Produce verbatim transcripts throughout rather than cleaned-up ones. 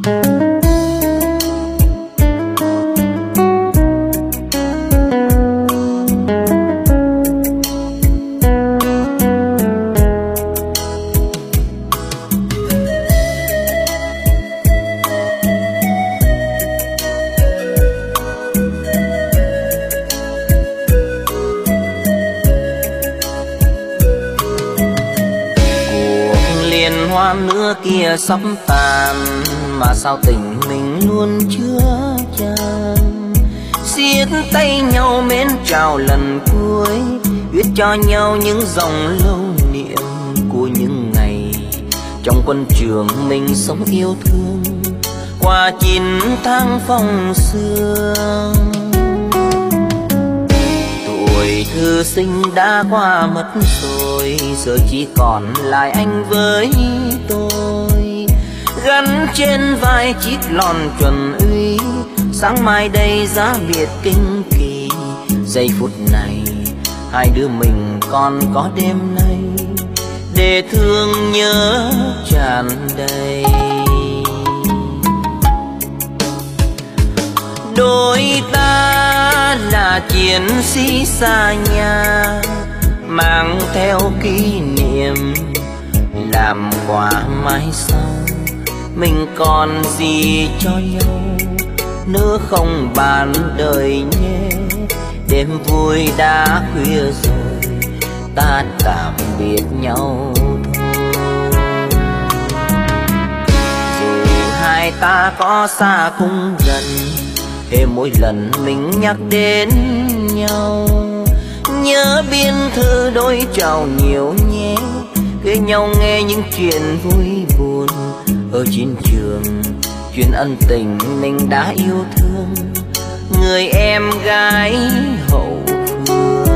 Nữa kia sắp tàn mà sao tình mình luôn chưa chan, siết tay nhau mến chào lần cuối, viết cho nhau những dòng lưu niệm của những ngày trong quân trường mình sống yêu thương qua chín tháng phong sương. Tuổi thư sinh đã qua mất rồi, giờ chỉ còn lại anh với tôi, gắn trên vai chiếc lon chuẩn uy. Sáng mai đây giá biệt kinh kỳ, giây phút này hai đứa mình còn có đêm nay để thương nhớ tràn đầy. Đôi ta là chiến sĩ xa nhà, mang theo kỷ niệm làm quà mai sau. Mình còn gì cho nhau nữa không bàn đời nhé. Đêm vui đã khuya rồi, ta tạm biệt nhau thôi. Dù hai ta có xa cũng gần, hễ mỗi lần mình nhắc đến nhau nhớ biên thư đôi trao nhiều nhé. Kể nhau nghe những chuyện vui buồn ở chiến trường, chuyện ân tình mình đã yêu thương người em gái hậu phương.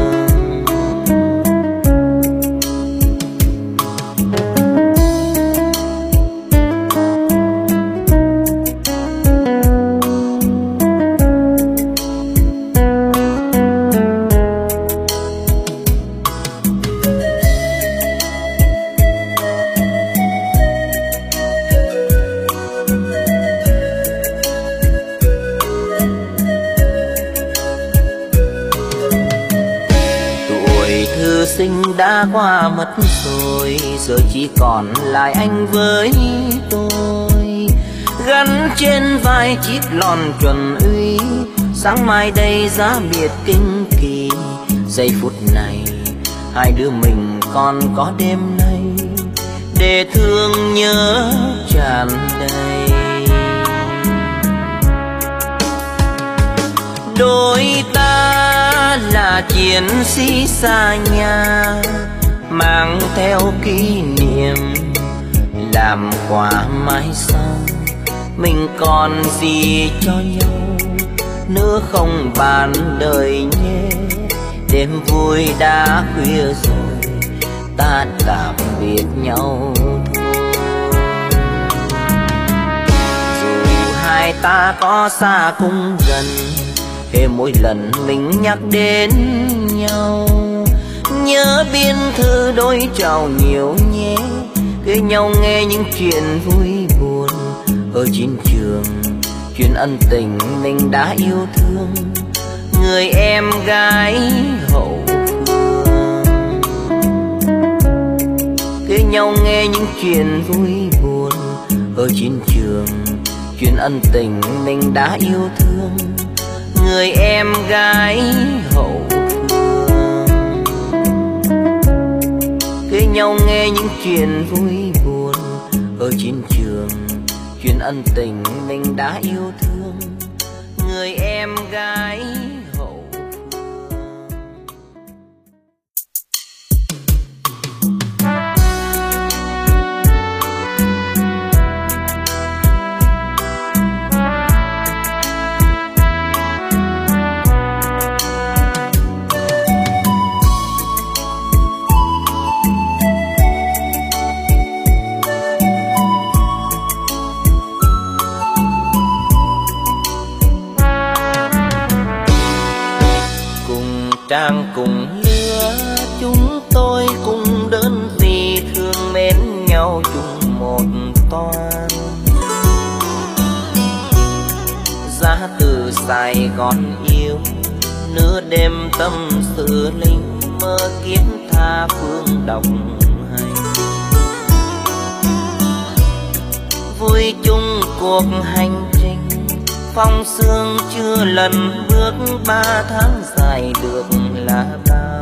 Sinh đã qua mất rồi, giờ chỉ còn lại anh với tôi, gắn trên vai chiếc lon chuẩn uy. Sáng mai đây giá biệt kinh kỳ, giây phút này hai đứa mình còn có đêm nay để thương nhớ tràn đầy. Đôi ta là chiến sĩ xa nhà, mang theo kỷ niệm làm quà mai sau. Mình còn gì cho nhau nữa không bàn đời nhé. Đêm vui đã khuya rồi, ta tạm biệt nhau thôi. Dù hai ta có xa cũng gần, hễ mỗi lần mình nhắc đến nhau nhớ biên thư đôi trao nhiều nhé. Kể nhau nghe những chuyện vui buồn ở chiến trường, chuyện ân tình mình đã yêu thương người em gái hậu phương. Kể nhau nghe những chuyện vui buồn ở chiến trường, chuyện ân tình mình đã yêu thương người em gái hậu phương. Kể nhau nghe những chuyện vui buồn ở chiến trường, chuyện ân tình mình đã yêu thương người em gái hậu phương. Trang cùng lứa chúng tôi cùng đơn vị thương mến nhau chung một toan. từ Sài Gòn yêu, nửa đêm tâm sự linh mơ kiếp tha phương đồng hành. Vui chung cuộc hành trình, phong sương chưa lần bước, ba tháng dài được là bao.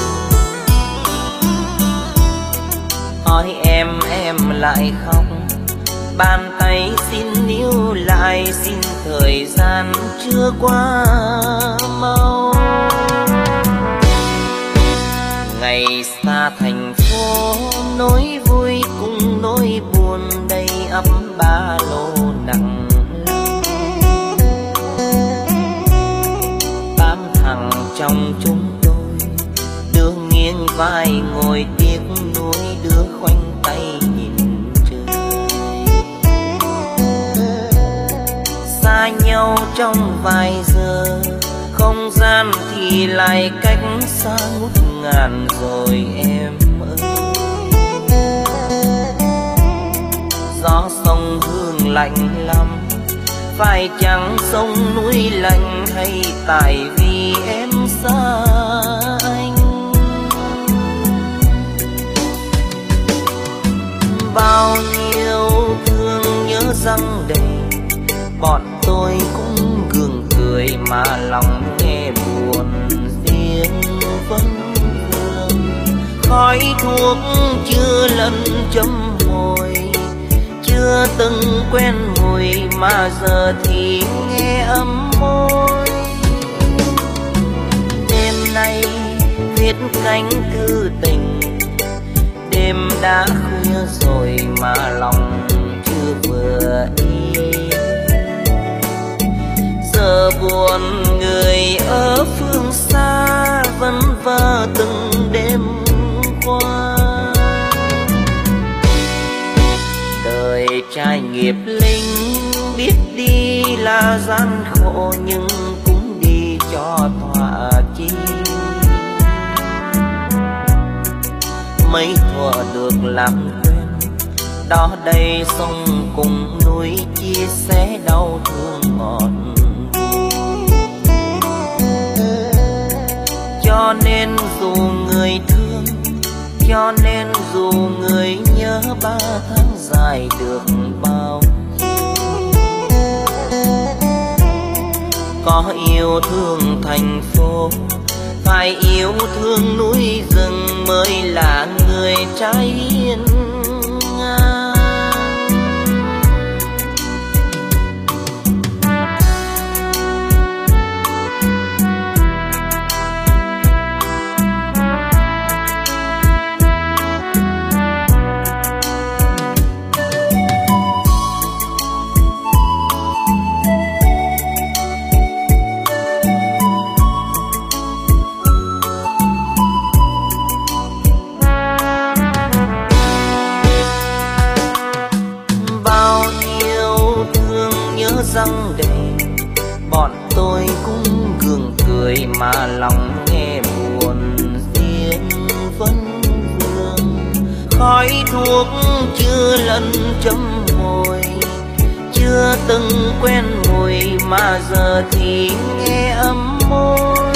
Hỏi em em lại khóc, bàn tay xin níu lại, xin thời gian chưa qua mau. Ngày xa thành phố, nỗi vui cùng nỗi buồn đầy ắp ba lô nặng lòng. Tám thằng trong chúng tôi đưa nghiêng vai ngồi tiếc nuối, đưa khoanh tay nhìn trời. Xa nhau trong vài giờ, không gian thì lại cách xa ngút ngàn rồi em ơi. Gió sông Hương lạnh lắm, phải chăng sông núi lạnh, hay tại vì em xa anh. Bao nhiêu thương nhớ răng đầy, bọn tôi cũng gượng cười mà lòng nghe buồn riêng vẫn vương. Khói thuốc chưa lần chấm môi, chưa từng quen mùi mà giờ thì nghe ấm môi. Đêm nay viết cánh thư tình, đêm đã khuya rồi mà lòng chưa vừa yên. Giờ buồn người ở phương xa, vẫn vơ từng đêm qua. Đời trai nghiệp linh, biết đi là gian khổ, nhưng cũng đi cho thỏa chí. Mấy thuở được làm quen, đó đây sông cùng núi, chia sẻ đau thương ngọt. Cho nên dù người thương, cho nên dù người nhớ, ba tháng dài được bao nhiêu. Có yêu thương thành phố, phải yêu thương núi rừng mới là người trai hiên ngang. Răng đầy, bọn tôi cũng gượng cười mà lòng nghe buồn riêng vẫn vương. Khói thuốc chưa lần chấm môi, chưa từng quen mùi mà giờ thì nghe ấm môi.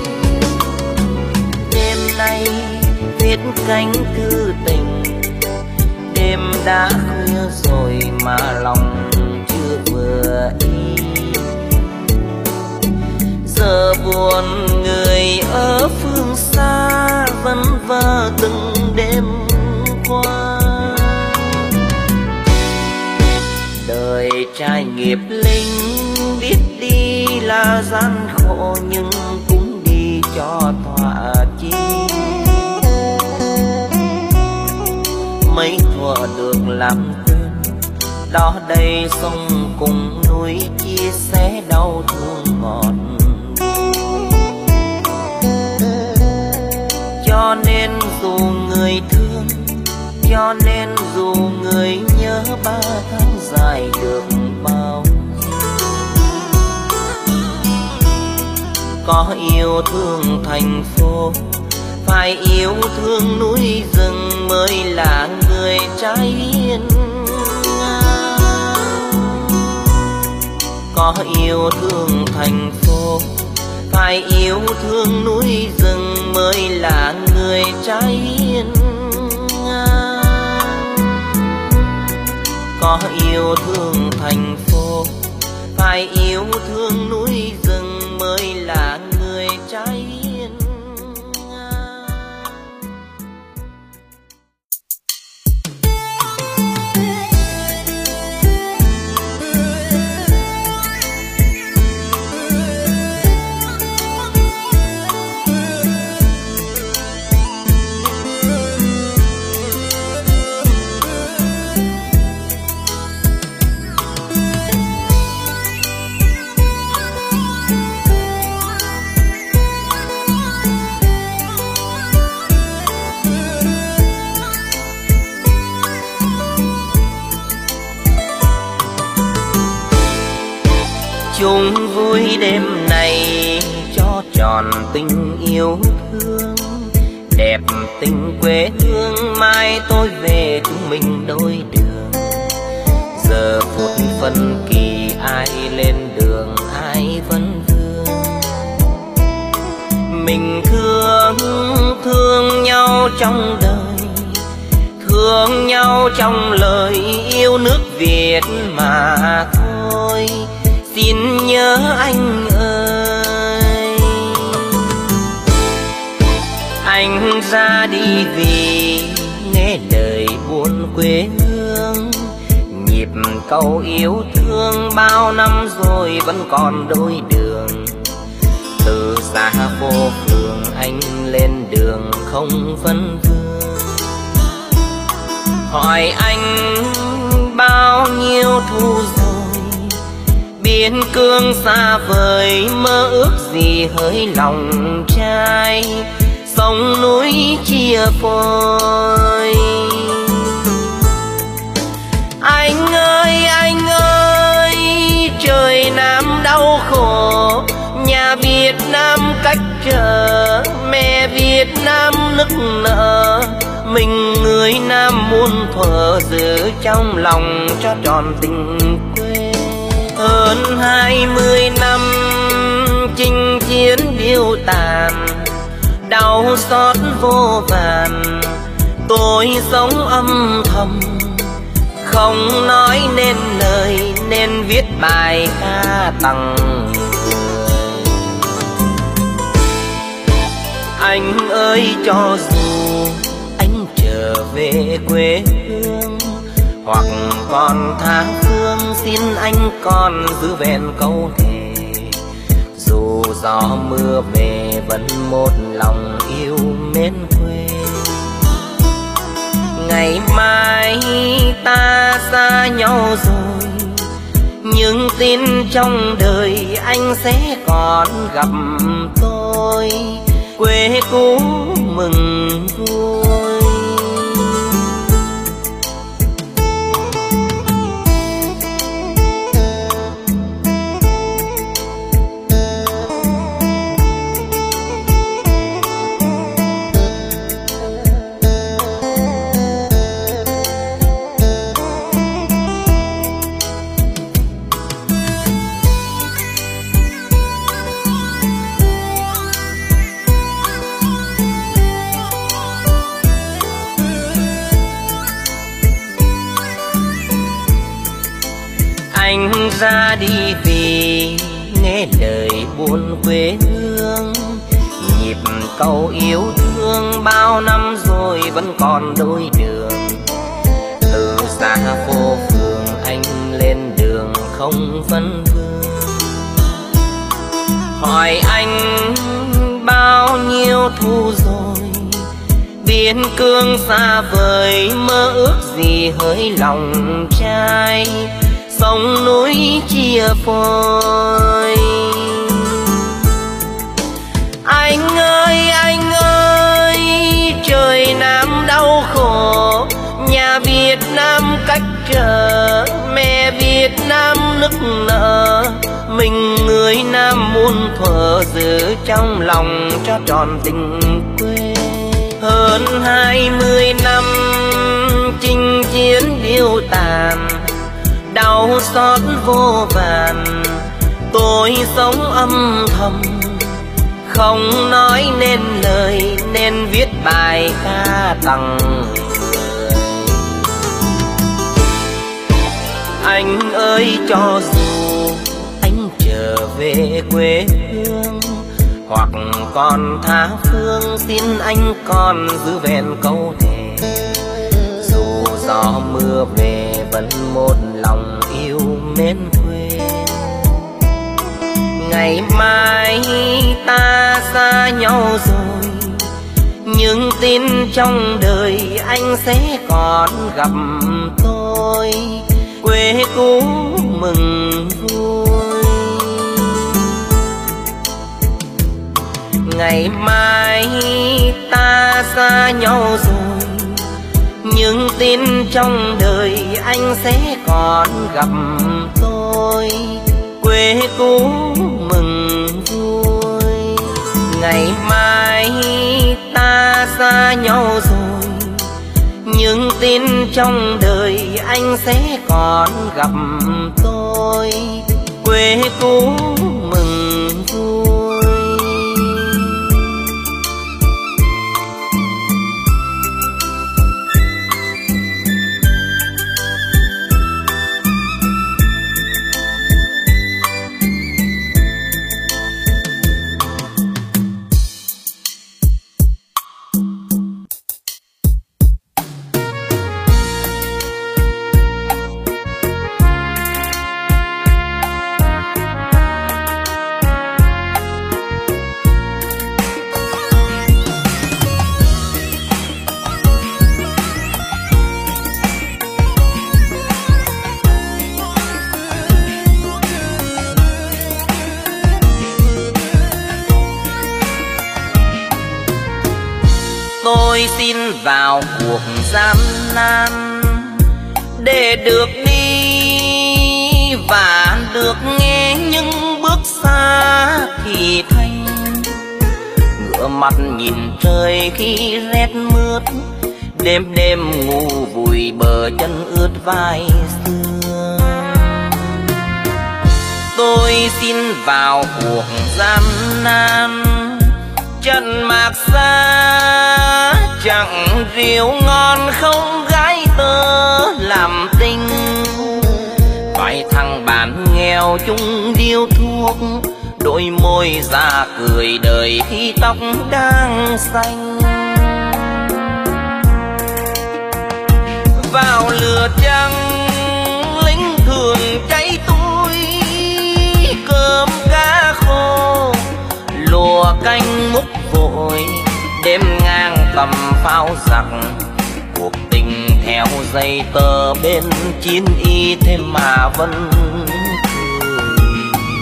Đêm nay viết cánh thư tình, đêm đã khuya rồi mà lòng vừa yên. Giờ buồn người ở phương xa, vẫn vơ từng đêm qua. Đời trai nghiệp linh, biết đi là gian khổ, nhưng cũng đi cho thỏa chí. Mấy thuở được làm đó đây sông cùng núi, chia sẻ đau thương ngọt. Cho nên dù người thương, cho nên dù người nhớ, ba tháng dài được bao nhiêu. Có yêu thương thành phố, phải yêu thương núi rừng mới là người trai hiên ngang. Có Có yêu thương thành phố, phải yêu thương núi rừng mới là người trai hiền ngang. Có yêu thương thành phố, phải yêu thương núi rừng mới là người trai hiền ngang. Chung vui đêm này cho tròn tình yêu thương, đẹp tình quê hương mai tôi về chúng mình đôi đường. Giờ phút phân kỳ ai lên đường ai vẫn vương, mình thương thương nhau trong đời, thương nhau trong lời yêu nước Việt mà thôi. Xin nhớ anh ơi, anh ra đi vì nghe lời buồn quê hương. Nhịp câu yêu thương bao năm rồi vẫn còn đôi đường. Từ xa vô phường anh lên đường không phân vương. Hỏi anh bao nhiêu thu rồi, biên cương xa vời mơ ước gì hỡi lòng trai. Sông núi chia phôi, anh ơi anh ơi trời Nam đau khổ. Nhà Việt Nam cách trở, mẹ Việt Nam nức nở. Mình người Nam muôn thuở giữ trong lòng cho tròn tình quê. Hơn hai mươi năm chinh chiến điêu tàn, đau xót vô vàn. Tôi sống âm thầm không nói nên lời, nên viết bài ca tặng người. Anh ơi cho dù anh trở về quê hương, hoặc còn tha phương xin anh còn giữ vẹn câu thề. Dù gió mưa về vẫn một lòng yêu mến quê. Ngày mai ta xa nhau rồi, nhưng tin trong đời anh sẽ còn gặp tôi. Quê cũ mừng vui, anh ra đi vì nghe lời buồn quê hương. Nhịp câu yêu thương bao năm rồi vẫn còn đôi đường. Từ xa phố phường anh lên đường không phân vương. Hỏi anh bao nhiêu thu rồi, biên cương xa vời mơ ước gì hỡi lòng trai. Sông núi chia phôi, anh ơi anh ơi trời Nam đau khổ. Nhà Việt Nam cách trở, mẹ Việt Nam nức nở. Mình người Nam muôn thuở giữ trong lòng cho tròn tình quê. Hơn hai mươi năm chinh chiến điêu tàn, đau xót vô vàn. Tôi sống âm thầm, không nói nên lời, nên viết bài ca tặng người. Anh ơi, cho dù anh trở về quê hương, hoặc còn tha phương, xin anh còn giữ vẹn câu thề. Dù gió mưa về vẫn một lòng yêu mến quê. Ngày mai ta xa nhau rồi, nhưng tin trong đời anh sẽ còn gặp tôi. Quê cũ mừng vui. Ngày mai ta xa nhau rồi, nhưng tin trong đời anh sẽ còn gặp tôi. Quê cũ mừng vui. Ngày mai ta xa nhau rồi, nhưng tin trong đời anh sẽ còn gặp tôi. Quê cũ mừng vui. Tôi xin vào cuộc gian nan để được đi và được nghe những bước xa thì thanh. Ngửa mặt nhìn trời khi rét mướt, đêm đêm ngủ vùi bờ chân ướt vai xưa. Tôi xin vào cuộc gian nan, chân mạc xa chẳng rượu ngon, không gái tơ làm tình. Phải thằng bạn nghèo chung điếu thuốc, đôi môi ra cười đời khi tóc đang xanh. Vào lửa trắng lính thường cháy túi, cơm cá khô lùa canh múc vội. Đêm ngang tầm pháo giặc, cuộc tình theo dây tơ bên chiến y thêm mà vẫn cười.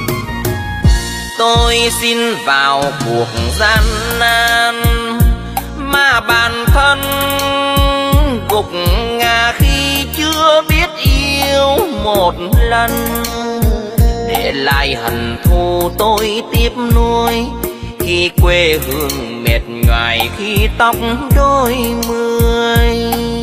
Tôi xin vào cuộc gian nan mà bản thân gục ngã khi chưa biết yêu một lần. Để lại hận thù tôi tiếp nuôi, khi quê hương mệt nhoài, khi tóc đôi mươi.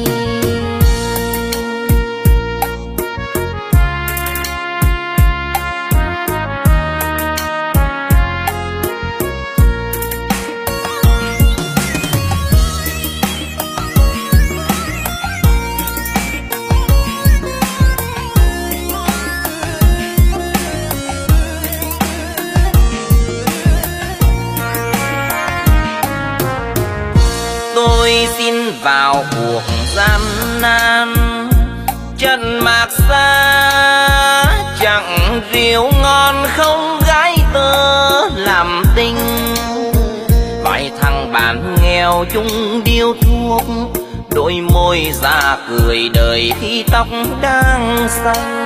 Tôi xin vào cuộc gian nan, chân mạc xa chẳng rượu ngon, không gái tơ làm tình. Phải thằng bạn nghèo chung điếu thuốc, đôi môi ra cười đời khi tóc đang xanh.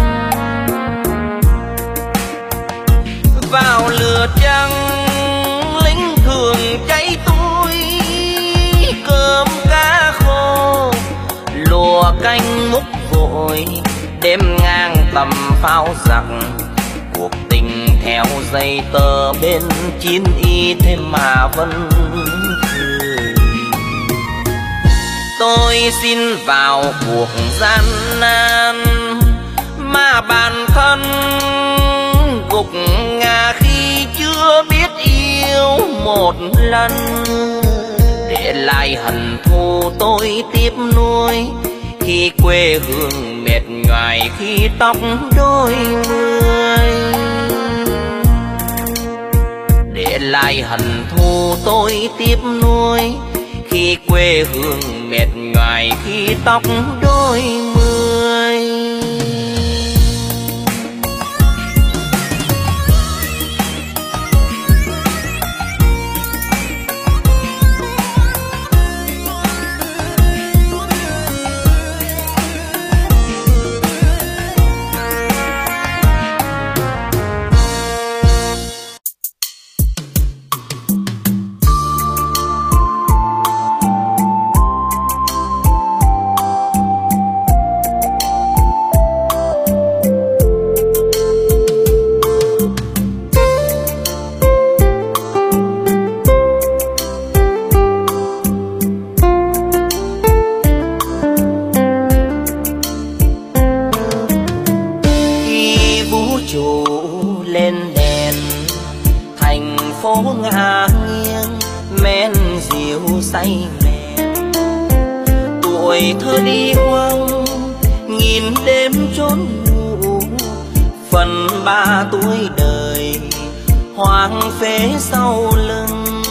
Vào lửa trắng lính thường cháy túi, cơm cá khô lùa canh múc vội. Đêm ngang tầm pháo giặc, cuộc tình theo dây tơ bên chiến y thêm mà vẫn cười. Tôi xin vào cuộc gian nan mà bản thân gục một lần, để lại hận thù tôi tiếp nuôi. Khi quê hương mệt nhoài, khi tóc đôi mươi, để lại hận thù tôi tiếp nuôi. Khi quê hương mệt nhoài, khi tóc đôi mươi. Ngả nghiêng men rượu say mềm, tuổi thơ đi hoang nghìn đêm trốn ngủ. Phần ba tuổi đời hoang phế sau lưng,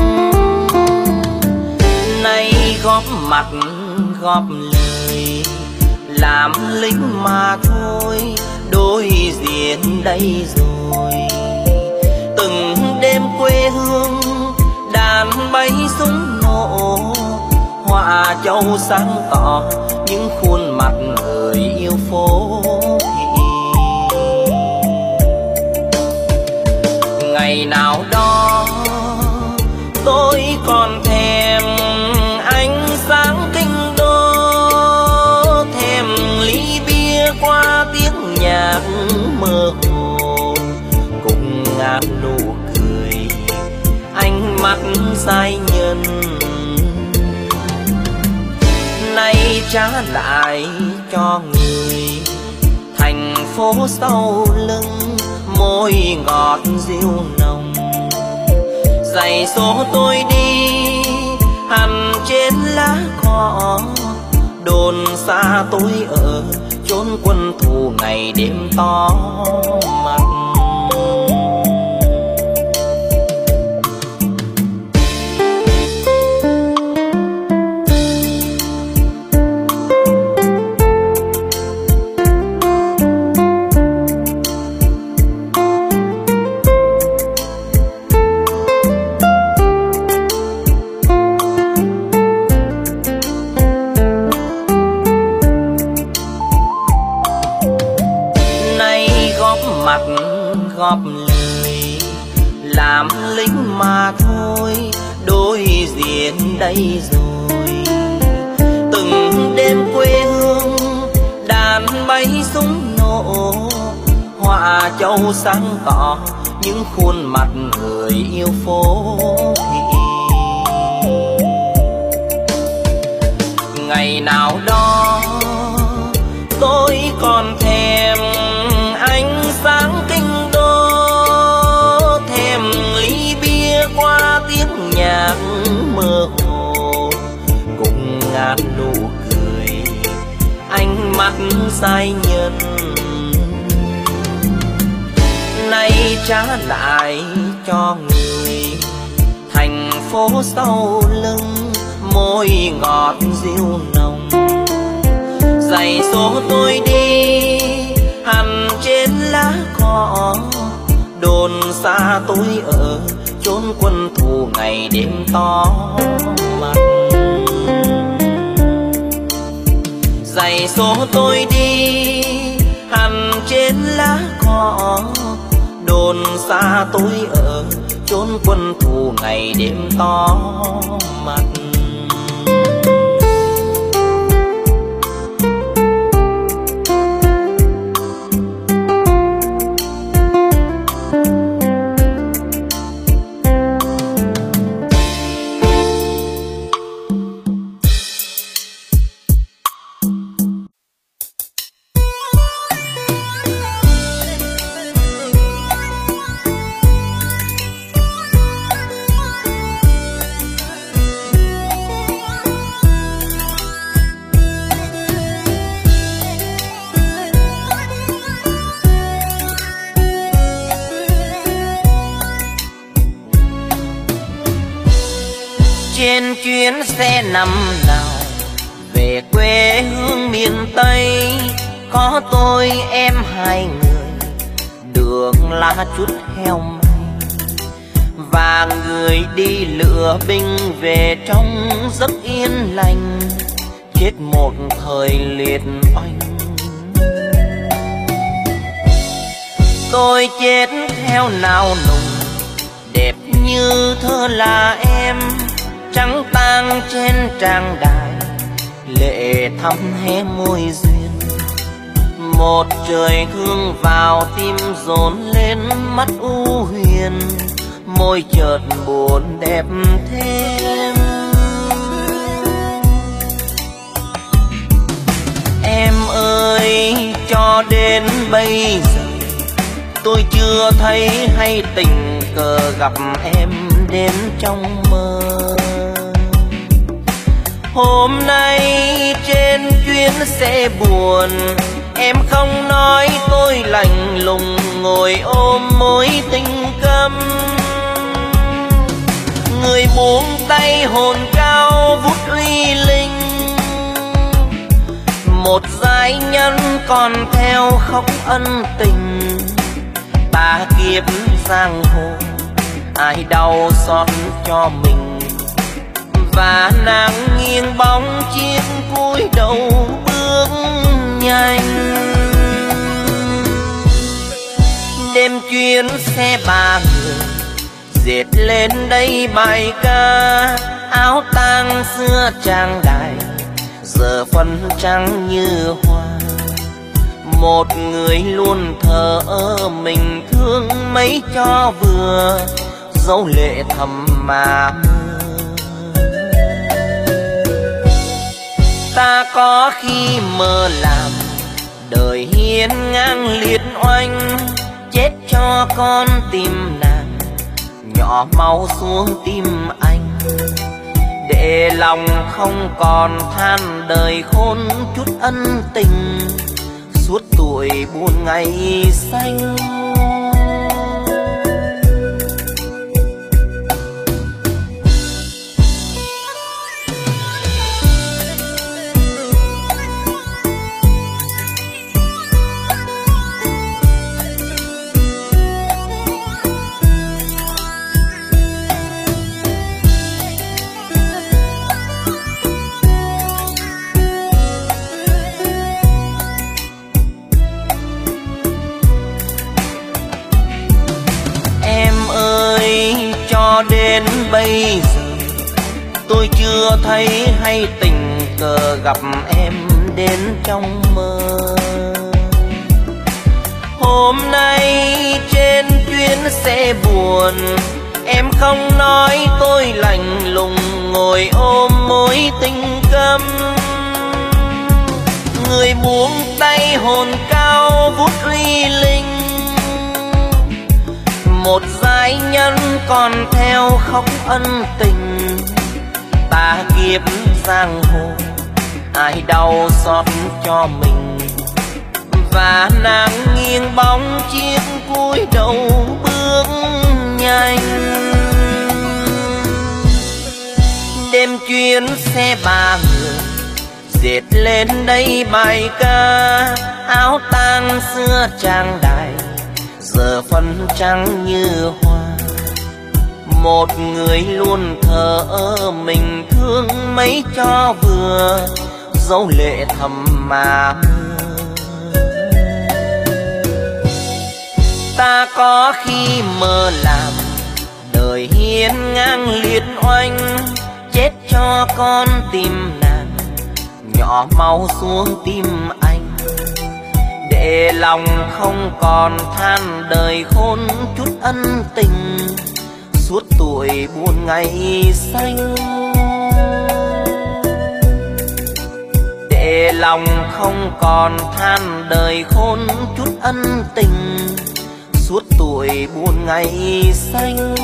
nay góp mặt góp lời làm lính mà thôi, đối diện đây rồi. Từng đêm quê hương đàn bay súng nổ, họa châu sáng tỏ những khuôn mặt người yêu phố thị. Ngày nào đó tôi còn thèm ánh sáng kinh đô, thèm ly bia qua tiếng nhạc mơ hồ, cùng ngàn nụ cười ánh mắt giai nhân. Nay trả lại cho người thành phố sau lưng, môi ngọt dịu nồng. Giày số tôi đi hằn trên lá cỏ, đồn xa tôi ở chốn quân thù ngày đêm to mặt. Góp lời làm lính mà thôi, đối diện đây rồi. Từng đêm quê hương đàn bay súng nổ, họa châu sáng tỏ những khuôn mặt người yêu phố thị. Ngày nào đó tôi còn thèm ánh sáng kinh đô, thèm ly bia qua tiếng nhạc mơ hồ, cùng ngàn nụ cười ánh mắt giai nhân. Nay trả lại cho người thành phố sau lưng, môi ngọt dịu nồng. Giày số tôi đi hằn trên lá cỏ, đồn xa tôi ở chốn quân thù ngày đêm to mặt. Giày số tôi đi hằn trên lá cỏ, đồn xa tôi ở chốn quân thù ngày đêm to mặt. Trên chuyến xe năm nào về quê hương miền Tây, có tôi em hai người, đường lá chút heo may, và người đi lựa binh về trong giấc yên lành, chết một thời liệt oanh. Tôi chết theo nào nùng, đẹp như thơ là em, trắng tang trên trang đài, lệ thắm hé môi duyên. Một trời thương vào tim dồn lên mắt u huyền, môi chợt buồn đẹp thêm. Em ơi, cho đến bây giờ tôi chưa thấy hay tình cờ gặp em đến trong mơ. Hôm nay trên chuyến xe buồn, em không nói tôi lạnh lùng ngồi ôm mối tình câm. Người buông tay hồn cao vút uy linh, một giai nhân còn theo khóc ân tình. Ta kiếp giang hồ ai đau xót cho mình, và nàng nghiêng bóng chiếc cúi đầu bước nhanh. Đêm chuyến xe ba người dệt lên đây bài ca, áo tang xưa trang đài giờ phân trắng như hoa. Một người luôn thờ ơ mình thương mấy cho vừa, dấu lệ thầm mà mưa. Ta có khi mơ làm đời hiên ngang liệt oanh, chết cho con tim nàng nhỏ máu xuống tim anh, để lòng không còn than đời khôn chút ân tình, suốt tuổi buồn ngày xanh. Cho đến bây giờ tôi chưa thấy hay tình cờ gặp em đến trong mơ. Hôm nay trên chuyến xe buồn, em không nói tôi lạnh lùng ngồi ôm mối tình câm. Người buông tay hồn cao vút uy linh, một giai nhân còn theo khóc ân tình. Ta kiếp giang hồ ai đau xót cho mình, và nàng nghiêng bóng chiếc cúi đầu bước nhanh. Đêm chuyến xe ba người dệt lên đây bài ca, áo tang xưa trang đài giờ phân trắng như hoa. Một người luôn thờ ơ mình thương mấy cho vừa, dấu lệ thầm mà mưa. Ta có khi mơ làm đời hiên ngang liệt oanh, chết cho con tim nàng nhỏ máu xuống tim anh, để lòng không còn than đời khôn chút ân tình, suốt tuổi buồn ngày xanh. Để lòng không còn than đời khôn chút ân tình, suốt tuổi buồn ngày xanh.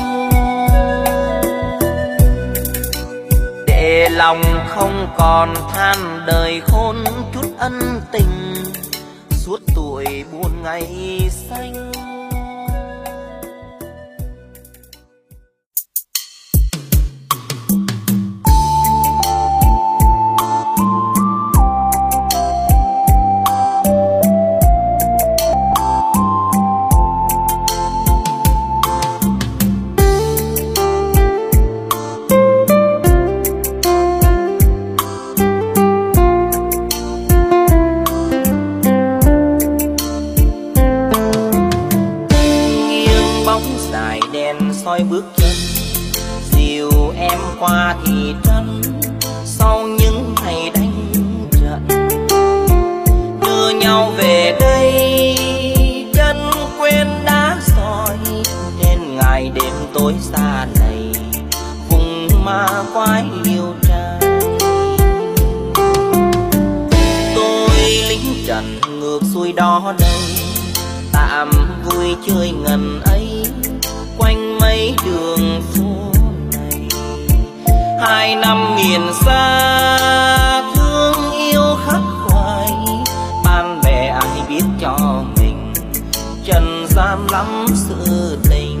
Để lòng không còn than đời khôn chút ân tình, suốt tuổi buồn ngày xanh. bước chân dìu em qua thị trấn sau những ngày đánh trận, đưa nhau về đây chân quên đá sỏi trên ngày đêm tối xa này vùng ma quái yêu trai. Tôi lính trần ngược xuôi đó đây tạm vui chơi ngần ấy quanh mấy đường phố này. Hai năm miền xa thương yêu khắc khoải, bạn bè ai biết cho mình trần gian lắm sự tình.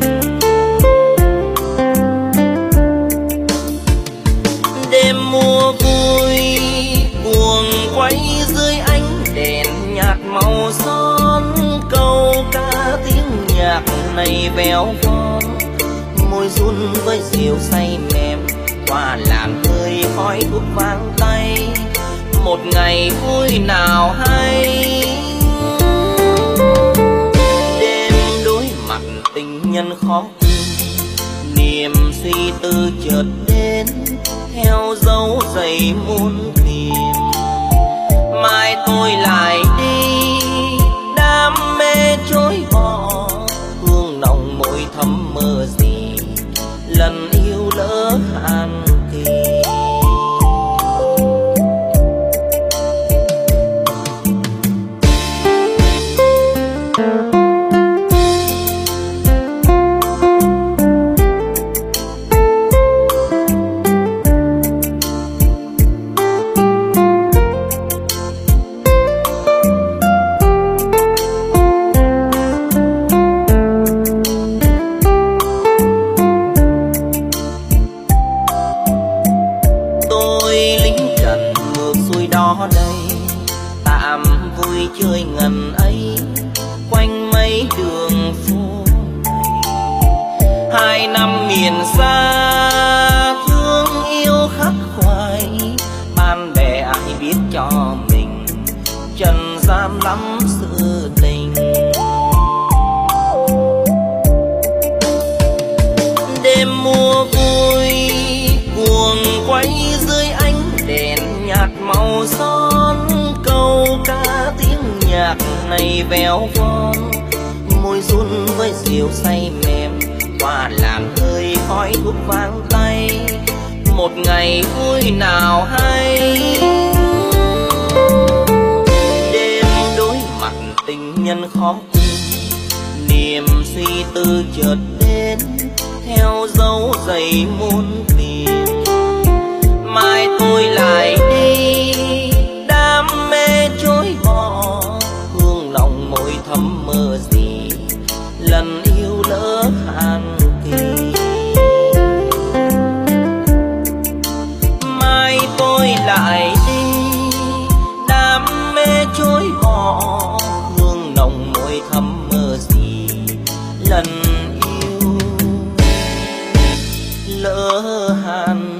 Đêm mùa vui buồn quay dưới ánh đèn nhạt màu son, câu ca tiếng nhạc này véo von, môi run với rượu say mềm qua làn hơi khói thuốc vang tay. Một ngày vui nào hay đêm đối mặt tình nhân khó quên, niềm suy tư chợt đến theo dấu giày muôn phiền. Mai tôi lại đi đam mê trôi bỏ, hương nồng môi thắm mơ gì lần yêu lỡ hạn kỳ. Chơi ngần ấy quanh mấy đường phố này. Hai năm miền xa thương yêu khắc khoải, bạn bè ai biết cho mình trần gian lắm sự tình. Đêm mùa vui buồn quay dưới ánh đèn nhạt màu son, câu ca tiếng nhạc này véo von, môi run với rượu say mềm qua làn hơi khói thuốc vang tay. Một ngày vui nào hay đêm đối mặt tình nhân khó quên, niềm suy tư chợt đến theo dấu giày muôn phiền. Mai tôi lại đi đam mê trôi bỏ, hương nồng môi thắm mơ gì lần yêu lỡ hạn kỳ. Mai tôi lại đi đam mê trôi bỏ, hương nồng môi thắm mơ gì lần yêu lỡ hạn.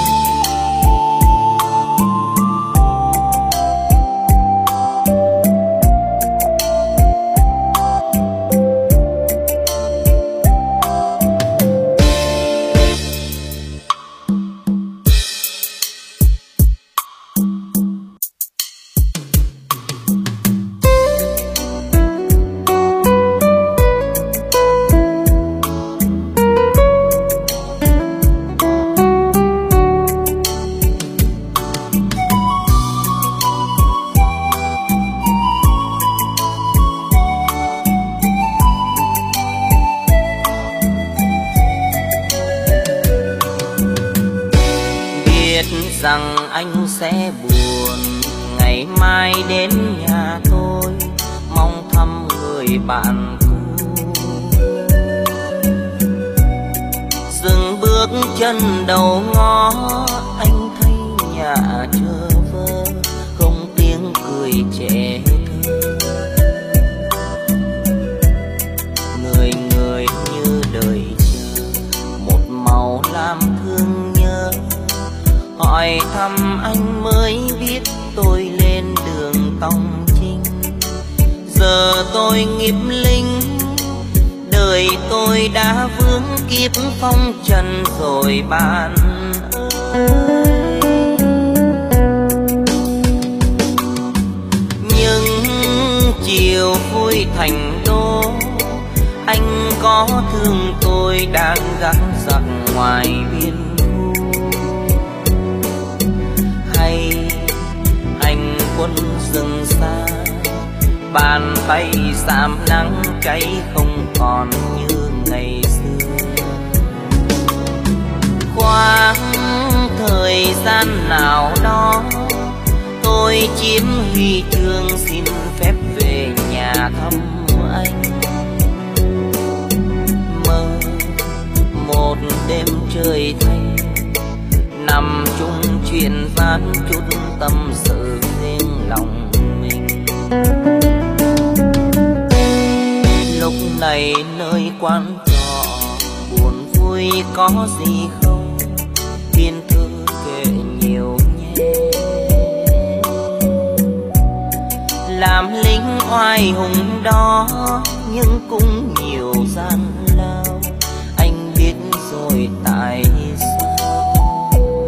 Rằng anh sẽ buồn ngày mai đến nhà tôi mong thăm người bạn cũ. Dừng bước chân đầu ngõ anh thấy nhà chờ vơ không tiếng cười trẻ thơ. Người người như đời chờ một màu lam thương nhớ, hỏi thăm anh mới biết tôi lên đường tòng chinh. Giờ tôi nghiệp linh Đời tôi đã vướng kiếp phong trần rồi bạn ơi. Nhưng chiều vui thành đô, anh có thương tôi đang gắng giặc ngoài biên thu, hay hành quân rừng xa, bàn tay giảm nắng cháy không còn như ngày xưa. Khoảng thời gian nào đó tôi chiếm huy chương xin phép về nhà thăm anh. Mơ một đêm trời thanh, nằm chung chuyện ván chút tâm sự riêng lòng mình. Lúc này nơi quán trọ buồn vui có gì không, biên thư kể nhiều nhé. Làm lính oai hùng đó nhưng cũng nhiều gian lao, anh biết rồi tại sao.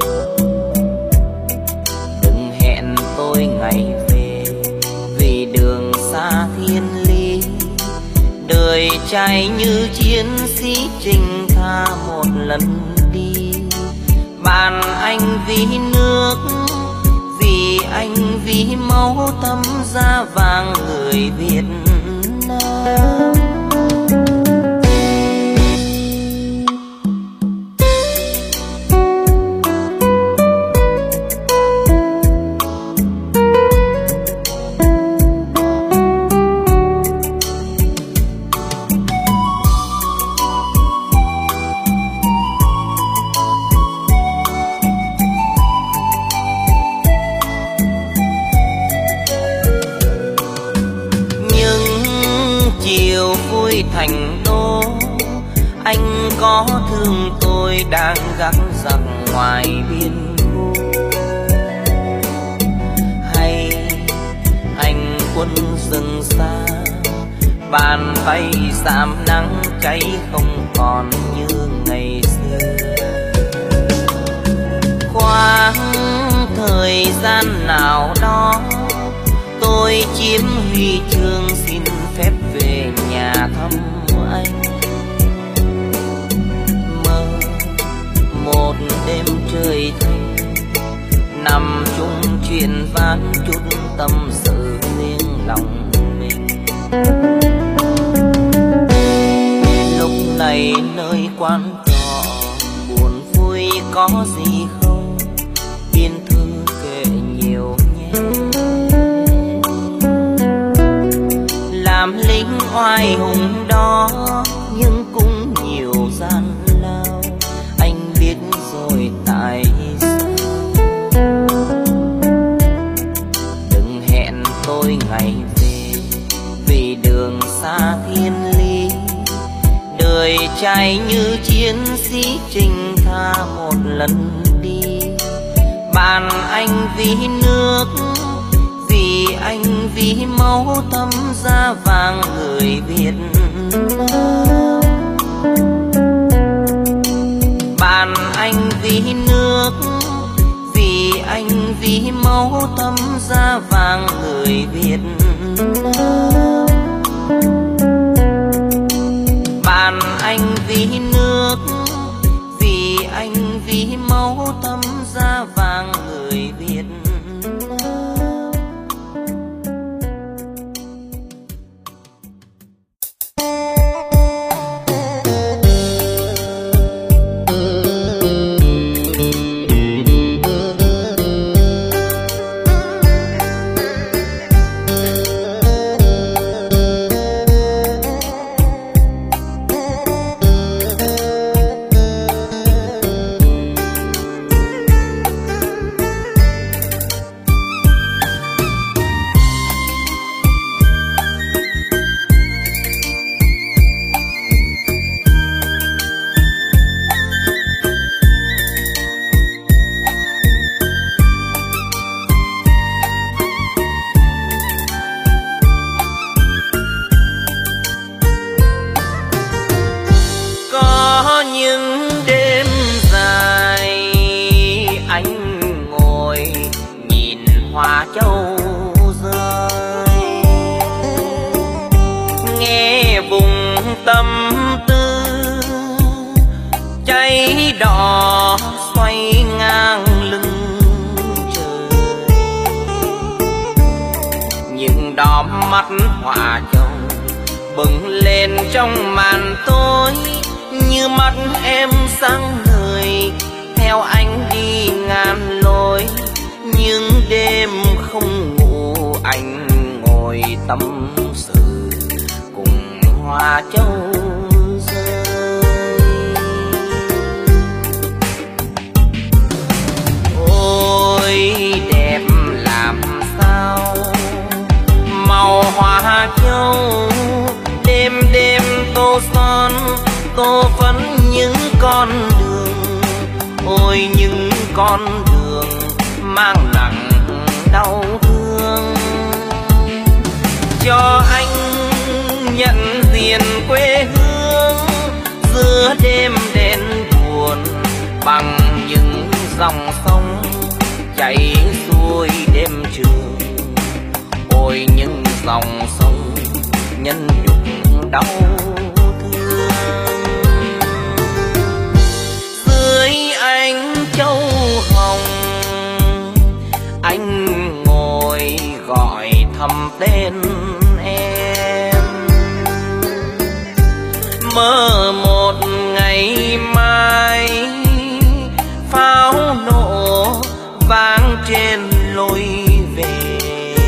Đừng hẹn tôi ngày về vì đường xa thiên lý, đời trai như chiến sĩ trình tha một lần đi. Bạn anh vì nước, vì anh vì máu thấm da vàng người Việt Nam. Thành đô, anh có thương tôi đang gắng giặc ngoài biên thu, hay hành quân rừng xa, bàn tay giảm nắng cháy không còn như ngày xưa. Khoảng thời gian nào đó tôi chiếm huy chương xin phép về nhà thăm anh. Mơ một đêm trời thanh, nằm chung chuyện ván chút tâm sự riêng lòng mình. Lúc này nơi quán trọ buồn vui có gì không, biên thư kể nhiều nhé. Làm lính oai hùng đó nhưng cũng nhiều gian lao, anh biết rồi tại sao. Đừng hẹn tôi ngày về vì đường xa thiên lý, đời trai như chiến sĩ trình tha một lần đi. Bạn anh vì nước, vì anh vì máu thấm da vàng người Việt Nam. Bạn anh vì nước, vì anh vì máu thấm da vàng người Việt Nam. Bạn anh vì nước, vì anh vì máu thấm da vàng người Việt Nam. vùng tâm tư cháy đỏ xoay ngang lưng trời. Những đóm mắt họa châu bừng lên trong màn tối, như mắt em sáng ngời theo anh đi ngàn lối. Nhưng đêm không ngủ anh ngồi tâm sự cùng hoa châu rơi. Ôi đẹp làm sao màu hoa châu, đêm đêm tô son tô phấn những con đường. Ôi những con đường mang nặng đau thương, cho anh nhận diện quê hương giữa đêm đen buồn bằng những dòng sông chảy xuôi đêm trường. Ôi những dòng sông nhân nhục đau thương. Dưới ánh châu hồng anh ngồi gọi thầm tên em. Mơ một ngày mai pháo nổ vang trên lối về.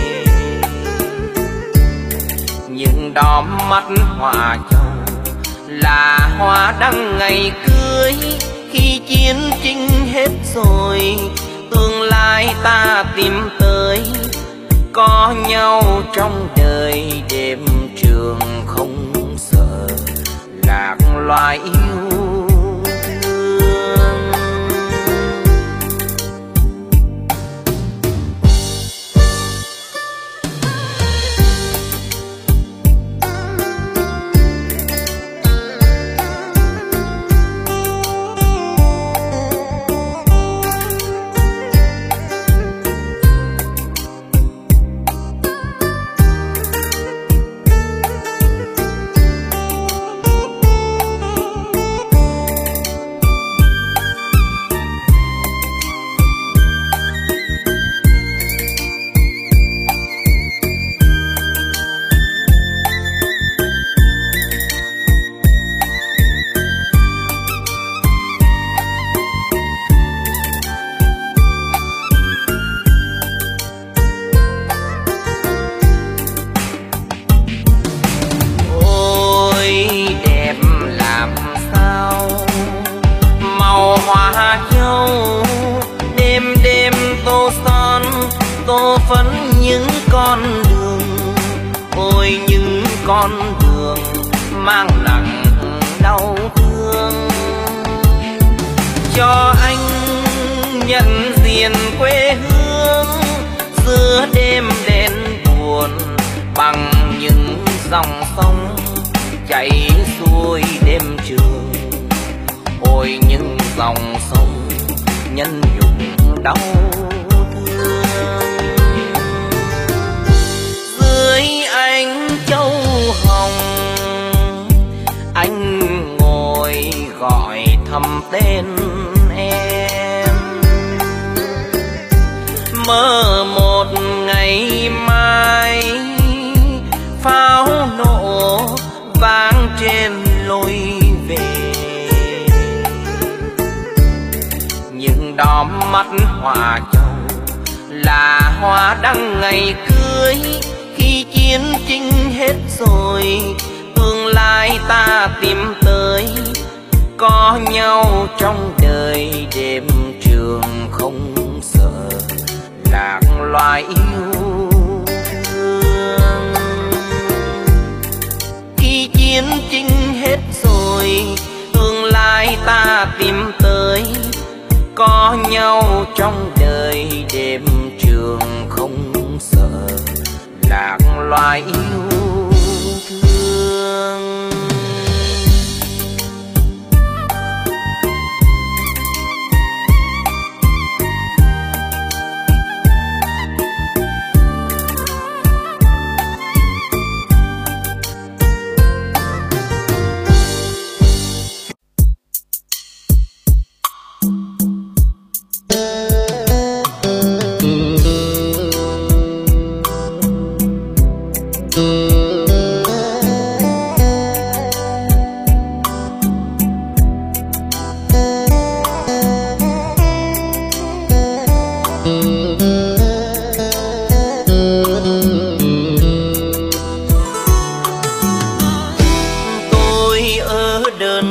Những đóm mắt hoa châu là hoa đăng ngày cưới. Khi chiến tranh hết rồi tương lai ta tìm tới, có nhau trong đời đêm trường không sợ lạc loài yêu thương. Tô phấn những con đường. Ôi những con đường mang nặng đau thương, cho anh nhận diện quê hương giữa đêm đen buồn bằng những dòng sông chảy xuôi đêm trường. Ôi những dòng sông nhân nhục đau thương. Dưới ánh châu hồng anh ngồi gọi thầm tên em. Mơ một ngày mai pháo nổ vang trên lối về. Những đóm mắt hoa châu là hoa đăng ngày cưới. Khi chiến tranh hết rồi tương lai ta tìm tới, có nhau trong đời đêm trường không sợ lạc loài yêu thương. Khi chiến tranh hết rồi tương lai ta tìm tới, có nhau trong đời đêm trường không sợ lạc loài yêu thương.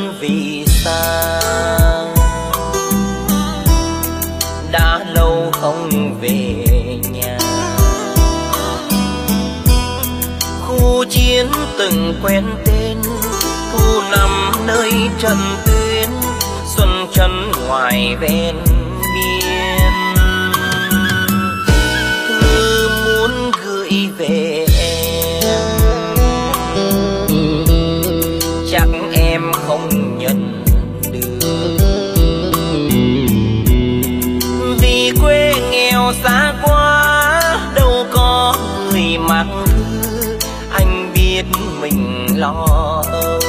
vì xa, đã lâu không về nhà. Khu chiến từng quen tên, thu nằm nơi trận tuyến, xuân chân ngoài ven biên. Thư muốn gửi về em, chắc em không nhận được, vì quê nghèo xa quá, đâu có người mang thư, anh biết mình lo âu.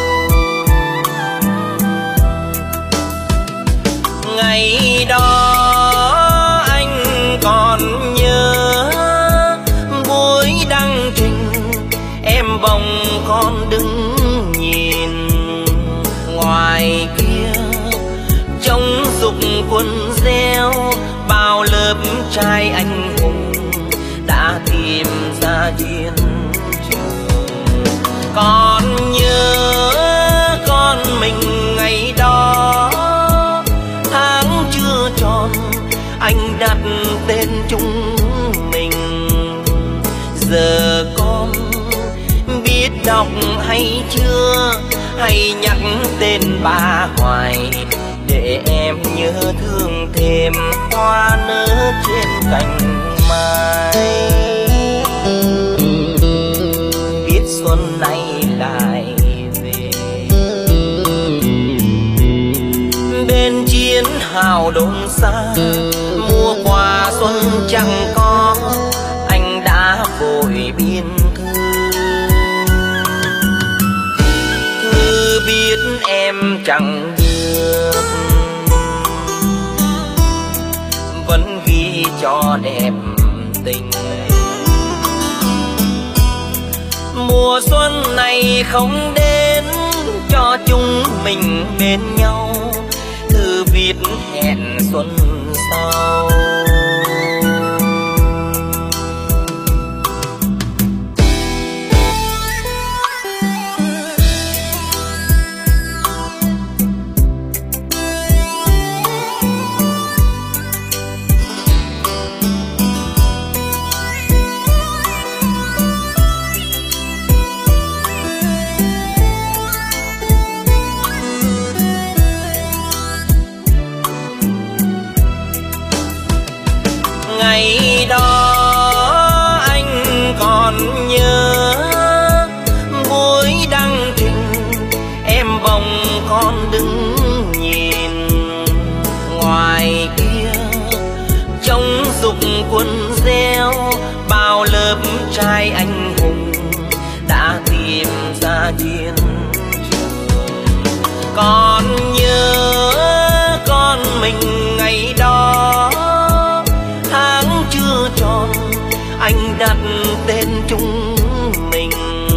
Ngày đó anh còn nhớ, buổi đăng trình em bồng con đứng nhìn, ngoài kia trống dục quân gieo, bao lớp trai anh hùng đã tìm ra chiến trường. Còn nhớ con mình ngày đó, tháng chưa tròn anh đặt tên chúng mình. Giờ con biết đọc hay chưa, hay nhắc tên bà hoài, để em nhớ thương thêm hoa nở trên cành mai. Biết xuân nay lại về, bên chiến hào đồn xa, mua quà xuân chẳng có, anh đã vội biên thư. Thư biết em chẳng được, vẫn ghi cho đẹp tình. Mùa xuân này không đến, cho chúng mình bên nhau, thư viết hẹn xuân sau. Ngày đó anh còn nhớ, buổi đăng trình em bồng con đứng nhìn, ngoài kia trống dục quân gieo, bao lớp trai anh hùng đã tìm ra chiến trường. Còn nhớ con mình ngày đó, tháng chưa tròn anh đặt tên chúng mình.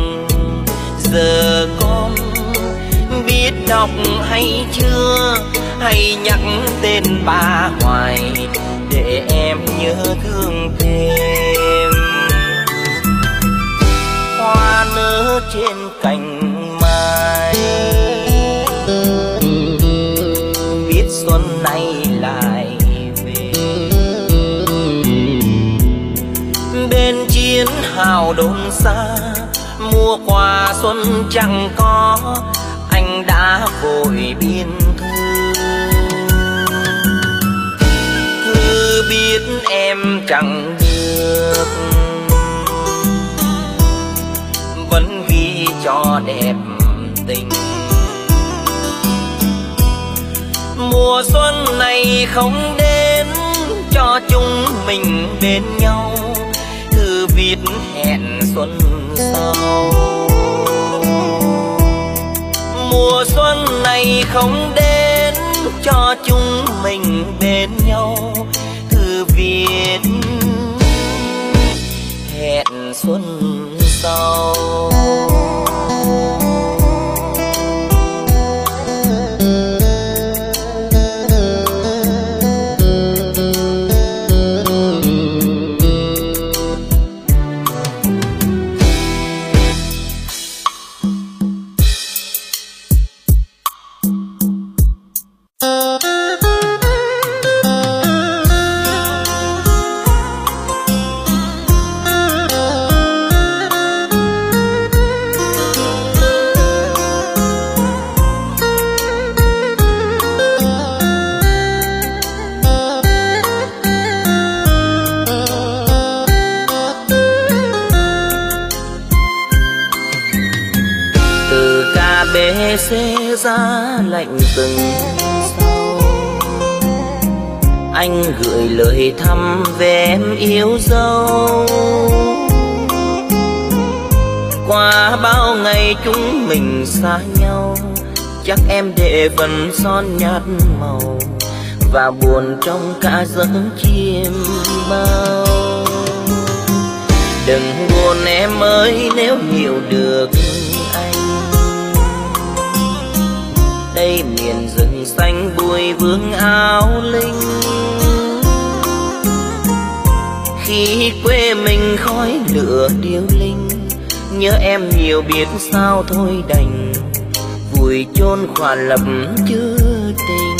Giờ con biết đọc hay chưa, hay nhắc tên bà hoài, để em nhớ thương thêm hoa nở trên cành mai. Biết xuân nay lại về, bên chiến hào đồn xa, mua quà xuân chẳng có, anh đã vội biên thư. Thư biết em chẳng được, vẫn ghi cho đẹp tình. Mùa xuân này không đến, cho chúng mình bên nhau, thư viết hẹn xuân sau. Mùa xuân này không đến, cho chúng mình bên nhau, thư viết hẹn xuân sau. bể xế giá lạnh từng sau. Anh gửi lời thăm về em yêu dấu. Qua bao ngày chúng mình xa nhau, chắc em để phần son nhạt màu và buồn trong cả giấc chiêm bao. Đừng buồn em ơi nếu hiểu được anh, đây miền rừng xanh bụi vương áo linh. Khi quê mình khói lửa điêu linh, nhớ em nhiều biết sao thôi đành vùi chôn khoản lập chữ tình.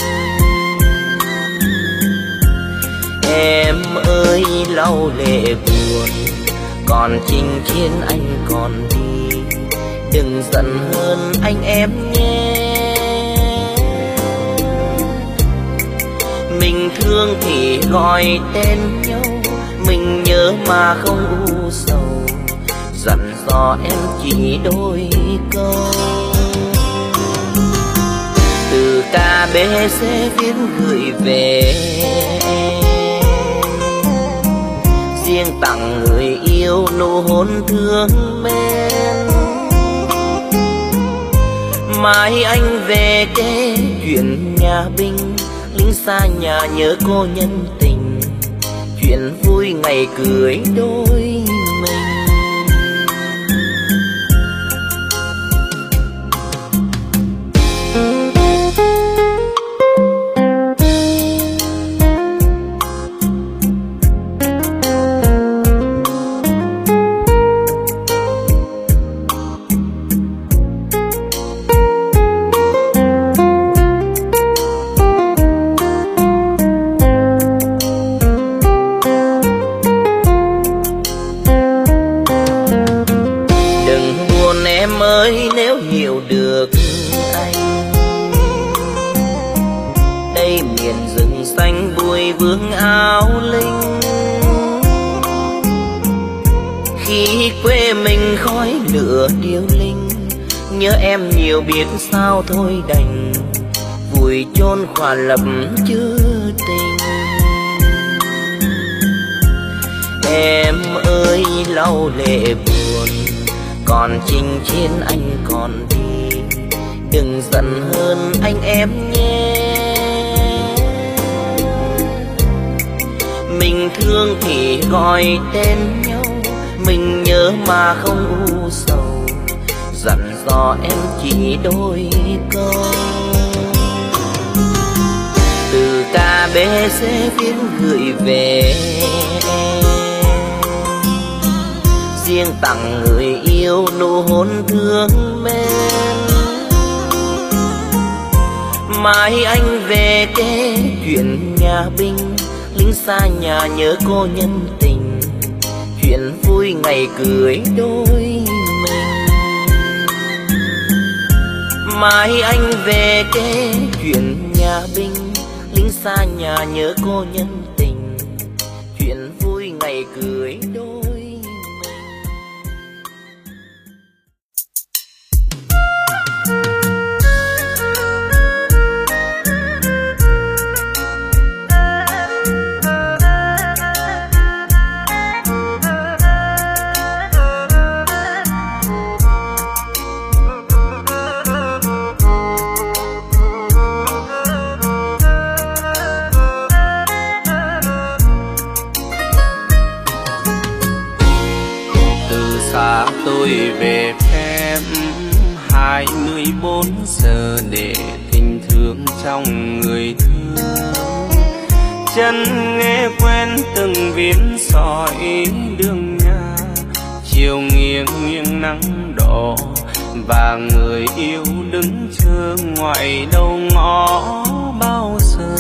Em ơi lau lệ buồn, còn chinh chiến anh còn đi, đừng giận hơn anh em nhé. Mình thương thì gọi tên nhau, mình nhớ mà không u sầu, dặn dò em chỉ đôi câu. Từ ca bê xê viết gửi về em, riêng tặng người yêu nụ hôn thương mến. Mai anh về kể chuyện nhà binh, lính xa nhà nhớ cô nhân tình, chuyện vui ngày cưới đôi mình. Nếu hiểu được anh, đây miền rừng xanh bụi vương áo linh. Khi quê mình khói lửa điêu linh, nhớ em nhiều biết sao thôi đành vùi chôn khoản lập chữ tình. Em ơi lau lệ buồn, còn chinh chiến anh còn đi, đừng giận hơn anh em nhé. Mình thương thì gọi tên nhau, mình nhớ mà không u sầu, dặn dò em chỉ đôi câu. Từ ca bê xê viết gửi về em, riêng tặng người yêu nụ hôn thương mến. Mai anh về kể chuyện nhà binh, lính xa nhà nhớ cô nhân tình, chuyện vui ngày cưới đôi mình. Mai anh về kể chuyện nhà binh, lính xa nhà nhớ cô nhân tình, chuyện vui ngày cưới đôi. Tôi về em hai mươi bốn giờ để tình thương trong người thương. Chân nghe quen từng viên sỏi đường nhà, chiều nghiêng nghiêng nắng đỏ và người yêu đứng chờ ngoài đầu ngõ bao giờ.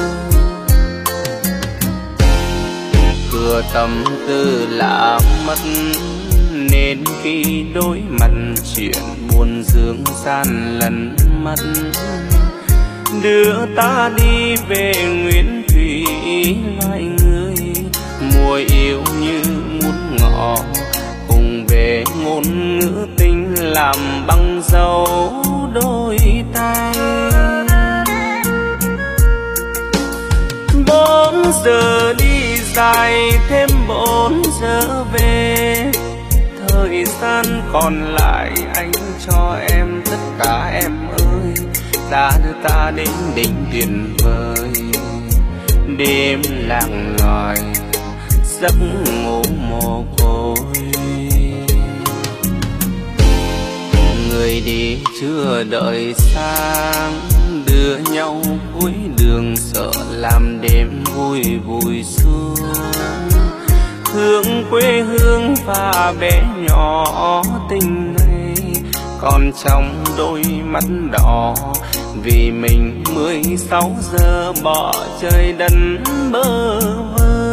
Cửa tâm tư lạ mất nên khi đối mặt chuyện buồn dương gian lẫn mất. Đưa ta đi về Nguyễn Thủy loài người, mùa yêu như muốn ngọ cùng về ngôn ngữ tình làm bằng dấu giờ đi dài thêm bốn giờ về, thời gian còn lại anh cho em tất cả em ơi, đã đưa ta đến đỉnh tuyệt vời. Đêm lặng loài giấc ngủ mồ côi, người đi chưa đợi sáng, đưa nhau cuối đường sợ làm đêm vui vùi xuống. Thương quê hương và bé nhỏ tình này còn trong đôi mắt đỏ, vì mình mười sáu giờ bỏ trời đất bơ vơ.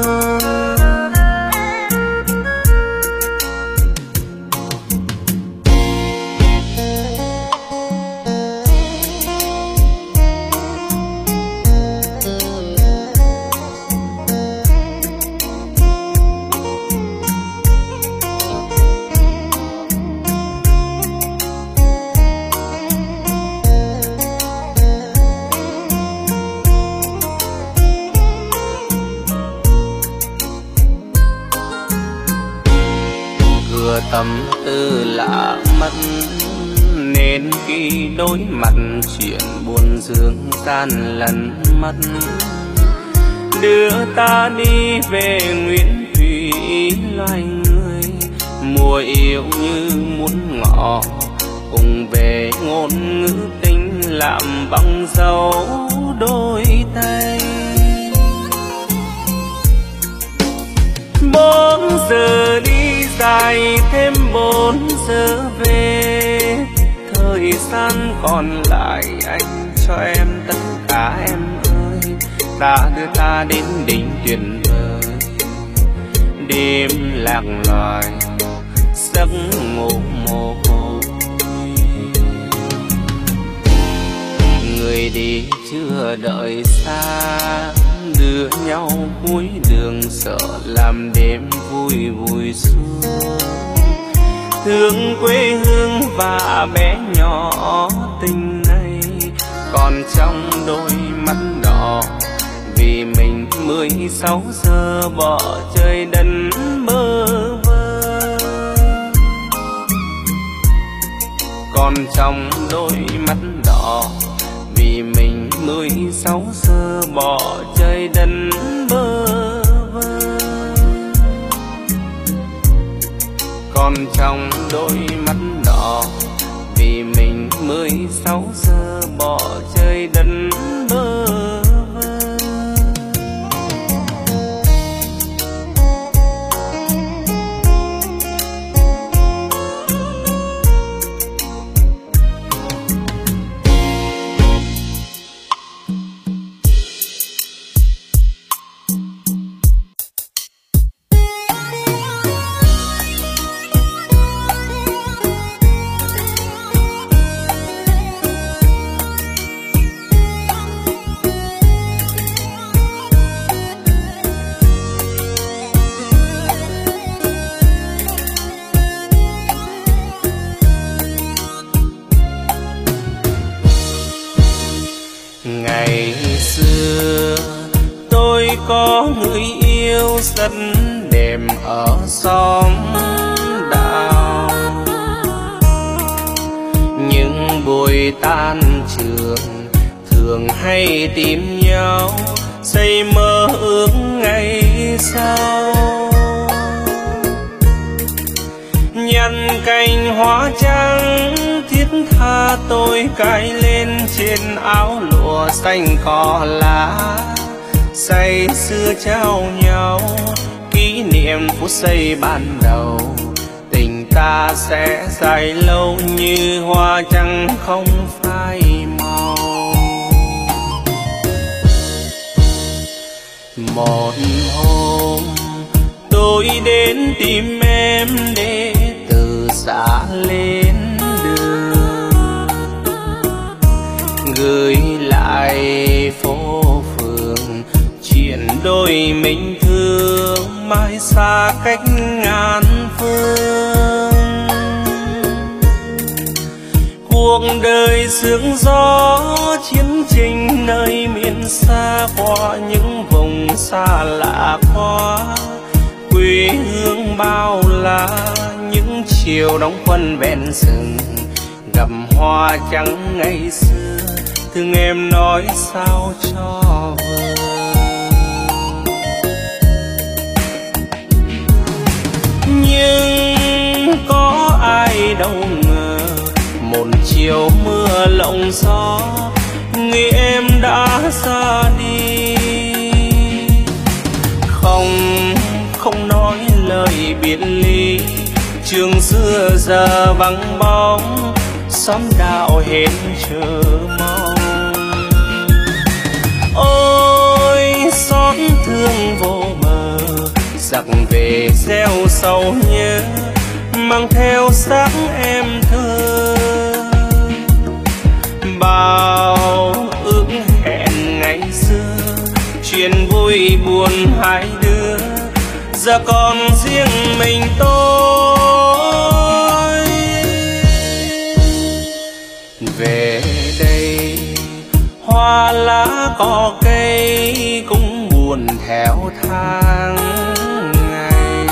Tâm tư lạ mất nên khi đối mặt chuyện buồn dương tan lần mất, đưa ta đi về Nguyễn Thủy loài người. Mùa yêu như muốn ngỏ cùng về ngôn ngữ tình làm bằng dấu đôi tay. Bốn giờ đi dài thêm bốn giờ về, thời gian còn lại anh cho em tất cả em ơi, đã đưa ta đến đỉnh tuyệt vời. Đêm lạc loài giấc ngủ mồ côi, người đi chưa đợi xa, đưa nhau cuối đường sợ làm đêm vui vùi xuống. Thương quê hương và bé nhỏ tình này còn trong đôi mắt đỏ, vì mình mười sáu giờ bỏ trời đất bơ vơ. Còn trong đôi mắt đỏ, vì mình mười sáu giờ bỏ trời đất bơ vơ. Còn trong đôi mắt đỏ, vì mình mười sáu giờ bỏ trời đất bơ vơ. Ngày xưa tôi có người yêu rất đẹp ở xóm đào, những buổi tan trường thường hay tìm nhau xây mơ ước ngày sau. Nhặt cành hoa trắng thiết tha tôi cài lên trên áo lụa xanh cỏ lá, say sưa trao nhau kỷ niệm phút giây ban đầu. Tình ta sẽ dài lâu như hoa trắng không phai màu. Một hôm tôi đến tìm em để từ xa lên đường, gửi lại phố phường chuyện đôi mình thương mãi xa cách ngàn phương. cuộc đời sương gió chiến tranh nơi miền xa, qua những vùng xa lạ quá quê hương bao la. Những chiều đóng quân ven rừng gặp hoa trắng ngày xưa, thương em nói sao cho vừa. Nhưng có ai đâu ngờ một chiều mưa lộng gió, người em đã ra đi. Không, không nói lời biệt ly, trường xưa giờ vắng bóng, xóm đạo hết chờ mong. Ôi xót thương vô bờ, giặc về gieo sầu nhớ, mang theo xác em thơ. Bao ước hẹn ngày xưa, chuyện vui buồn hai đứa, giờ còn riêng mình tôi. Về đây hoa lá cỏ cây cũng buồn theo tháng ngày,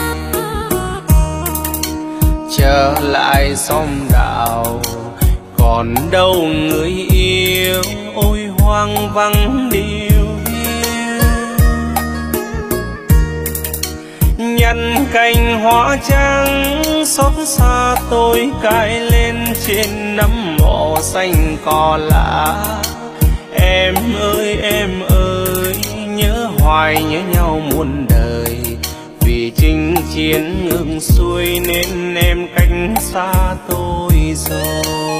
trở lại xóm đạo còn đâu người yêu, ôi hoang vắng điều hiu. Nhặt cành hoa trắng xót xa tôi cài lên trên nấm mộ xanh cỏ lá. Em ơi em ơi nhớ hoài nhớ nhau muôn đời, vì chinh chiến ngược xuôi nên em cách xa tôi rồi.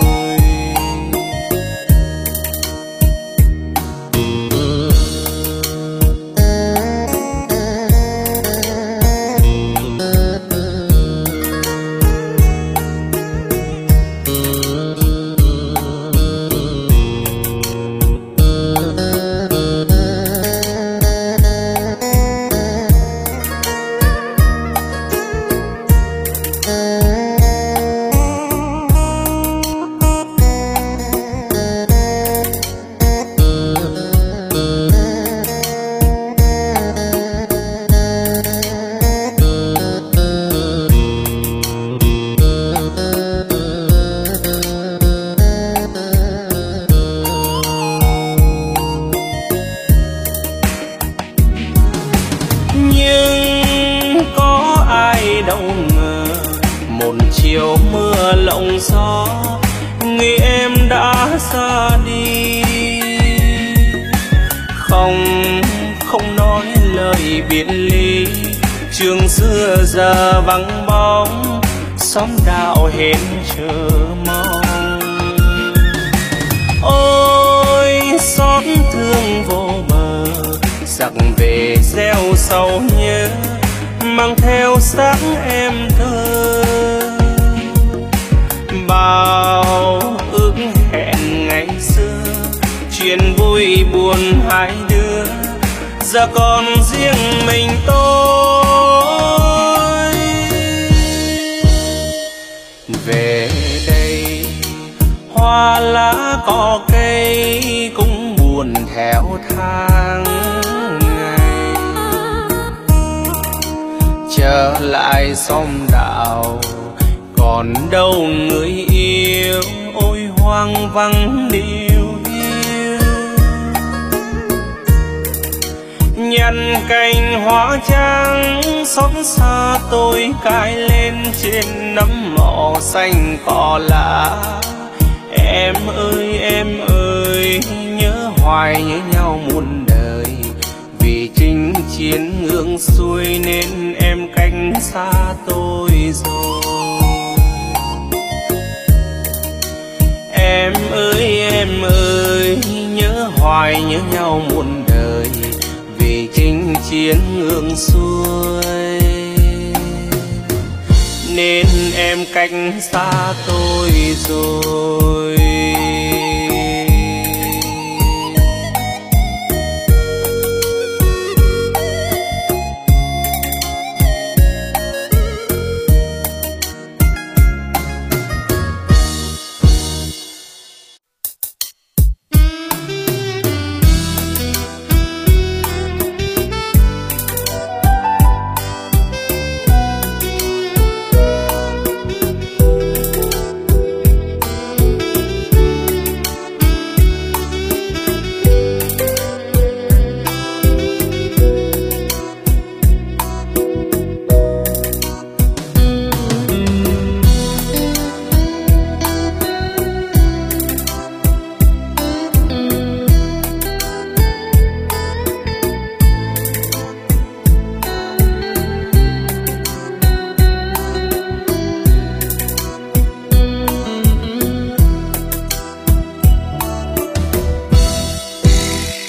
Đâu ngờ một chiều mưa lộng gió, người em đã ra đi. Không, không nói lời biệt ly, trường xưa giờ vắng bóng, xóm đạo hết chờ mong. Ôi xót thương vô bờ, giặc về gieo sầu nhớ, mang theo xác em thơ. Bao ước hẹn ngày xưa, chuyện vui buồn hai đứa, giờ còn riêng mình tôi. Về đây hoa lá cỏ cây cũng buồn theo tháng ngày, trở lại xóm đạo còn đâu người yêu, ôi hoang vắng điều hiu. Nhặt cành hoa trắng xót xa tôi cài lên trên nấm mộ xanh cỏ lá. Em ơi em ơi nhớ hoài nhớ nhau muôn đời, vì chinh chiến ngược xuôi nên em cách xa tôi rồi. Em ơi em ơi nhớ hoài nhớ nhau muôn đời, vì chinh chiến ngược xuôi nên em cách xa tôi rồi.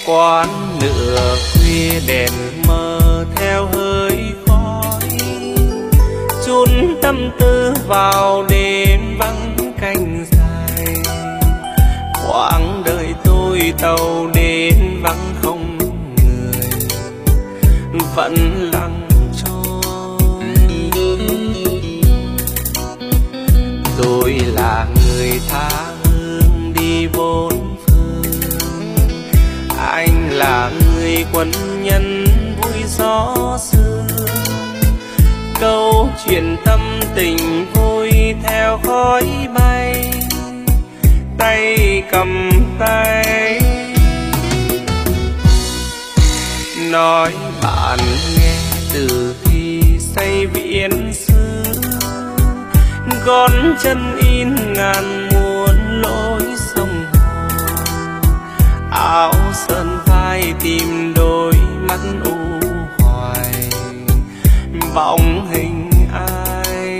quán nửa khuya đèn mờ theo hơi khói, chôn tâm tư vào đêm vắng canh dài. Quãng đời tôi tàu đến vắng không người, vẫn lặng trôi. Tôi là người tha hương đi bốn phương, anh là người quân nhân vui gió sương. Câu chuyện tâm tình vui theo khói bay, tay cầm tay. Nói bạn nghe từ khi say viễn xưa, gót chân in ngàn muôn lối sông hồ. Áo sơn vai tìm đôi mắt u hoài, bóng hình ai.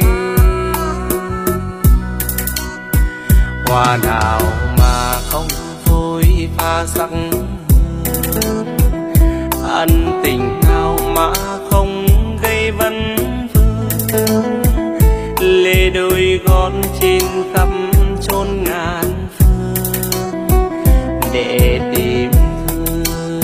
Hoa nào mà không phôi pha sắc hương, ân tình nào mà không gây vấn vương. Lê đôi gót trên khắp chốn ngàn phương để tìm thương.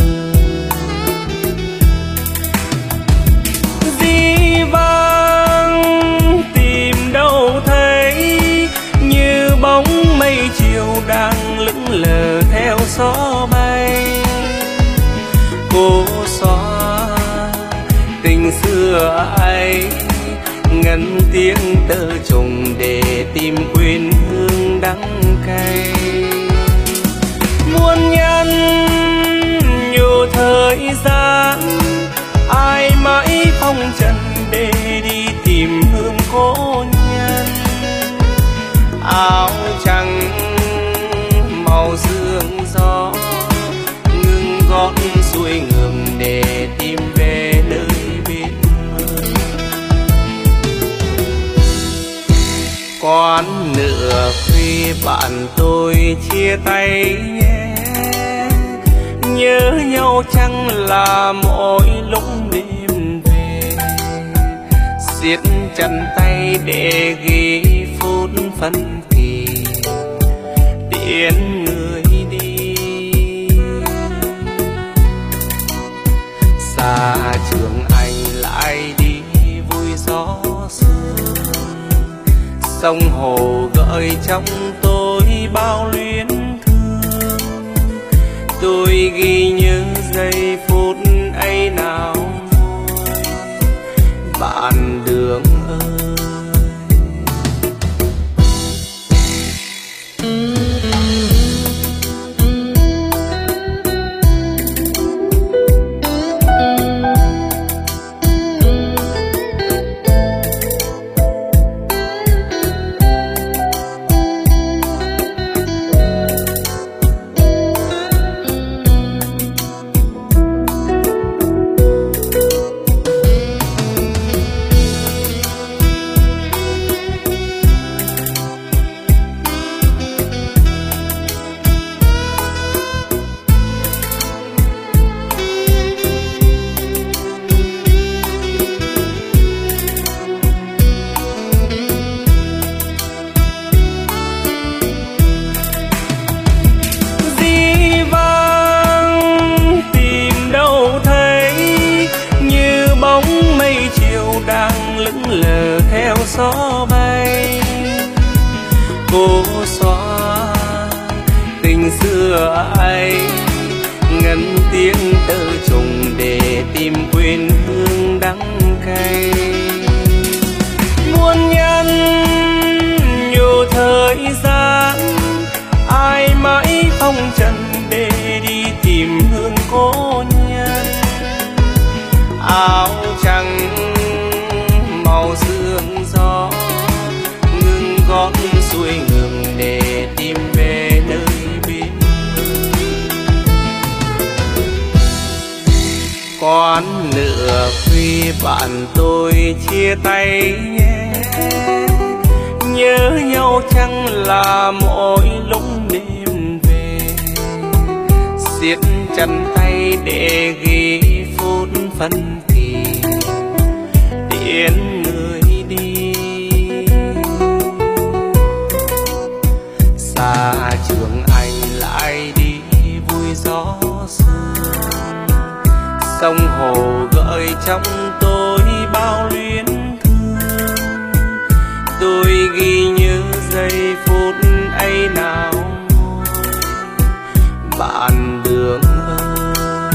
Dĩ vãng tìm đâu thấy, như bóng mây chiều đang lững lờ theo gió bay. Cô xóa tình xưa ấy, ngân tiếng tơ trùng để tìm quên hương đắng cay. Muôn nhân nhiều thời gian, ai mãi phong trần để đi tìm hương cố nhân. Áo trắng màu sương gió, ngưng gót xuôi ngược để tìm về nơi bên bờ. Quán nửa khuya bạn tôi chia tay nhé, nhớ nhau chẳng là mỗi lúc đêm về. Siết chặt tay để ghi phút phân kỳ, tiễn người đi. Xa trường anh lại đi vui gió sương, sông hồ gợi trong tôi bao luyến thương. Tôi ghi nhớ giây phút ấy nào vui, bạn đường ơi. Lờ theo gió bay. Cô xóa tình xưa ấy, ngân tiếng tơ trùng để tìm quên hương đắng cay. Muôn nhân nhiều thời gian, ai mãi phong trần để đi tìm hương cố nhân. Áo trắng màu sương gió, ngưng gót xuôi ngược để tìm về nơi bên bờ. Quán nửa khuya bạn tôi chia tay nhé, nhớ nhau chẳng là mỗi lúc đêm về. siết chặt tay để ghi phút phân kỳ tiễn người đi. Xa trường anh lại đi vui gió sương, sông hồ gợi trong tôi bao luyến thương. Tôi ghi nhớ giây phút ấy nào bạn đường ơi.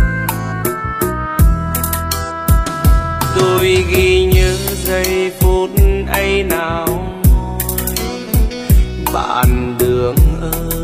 Tôi ghi nhớ giây phút ấy nào bạn đường ơi.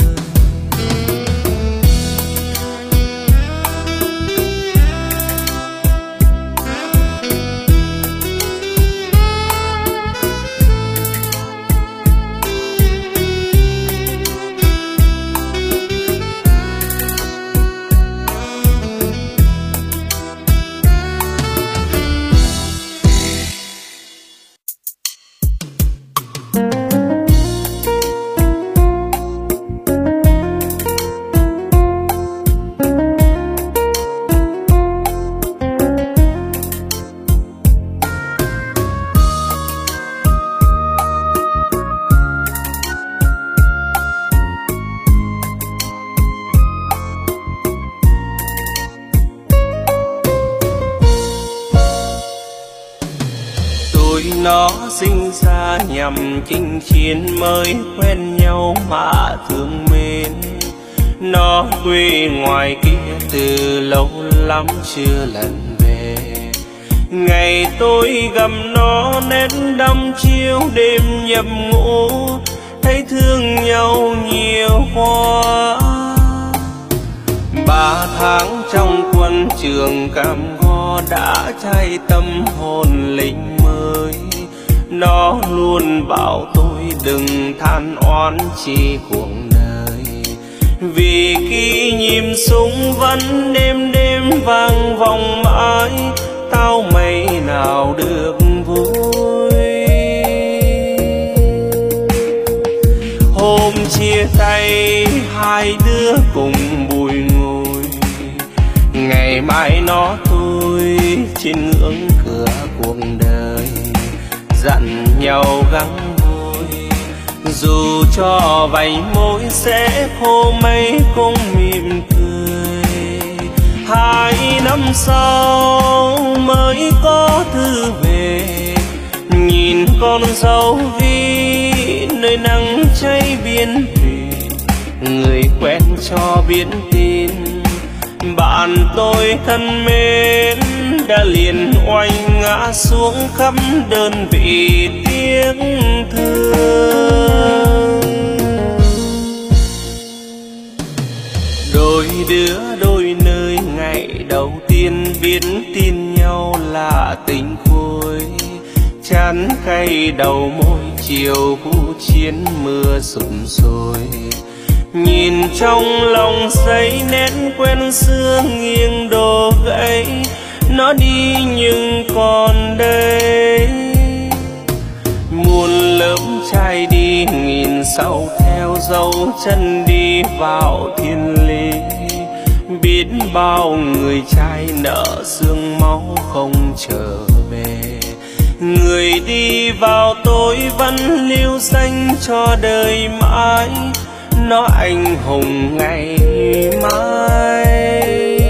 Nó sinh ra nhằm chinh chiến mới quen nhau mà thương mến. Nó quê ngoài kia từ lâu lắm chưa lần về. Ngày tôi gặp nó nét đăm chiếu đêm nhập ngũ, thấy thương nhau nhiều quá. Ba tháng trong quân trường cam go đã cháy tâm hồn lính mới. Nó luôn bảo tôi đừng than oán chi cuộc đời, vì kỷ niệm súng vẫn đêm đêm vang vọng mãi. Tao mấy nào được vui. Hôm chia tay hai đứa cùng bùi ngùi, ngày mai nó tôi trên ngưỡng cửa cuộc đời. Dặn nhau gắng vui, dù cho vành môi sẽ khô mấy cũng mỉm cười. Hai năm sau mới có thư về, nhìn con dâu Vi nơi nắng cháy biên thủy. Người quen cho biết tin bạn tôi thân mến đã liền oanh ngã xuống khắp đơn vị tiếc thương. Đôi đứa đôi nơi ngày đầu tiên biết tin nhau là tình khôi. Chán cay đầu môi chiều vũ chiến mưa sụm sôi. Nhìn trong lòng giấy nét quen xưa nghiêng đổ gãy. Nó đi nhưng còn đây, muôn lớp trai đi nghìn sau theo dấu chân đi vào thiên lý. Biết bao người trai nợ xương máu không trở về. Người đi vào tôi vẫn lưu danh cho đời mãi. Nó anh hùng ngày mai.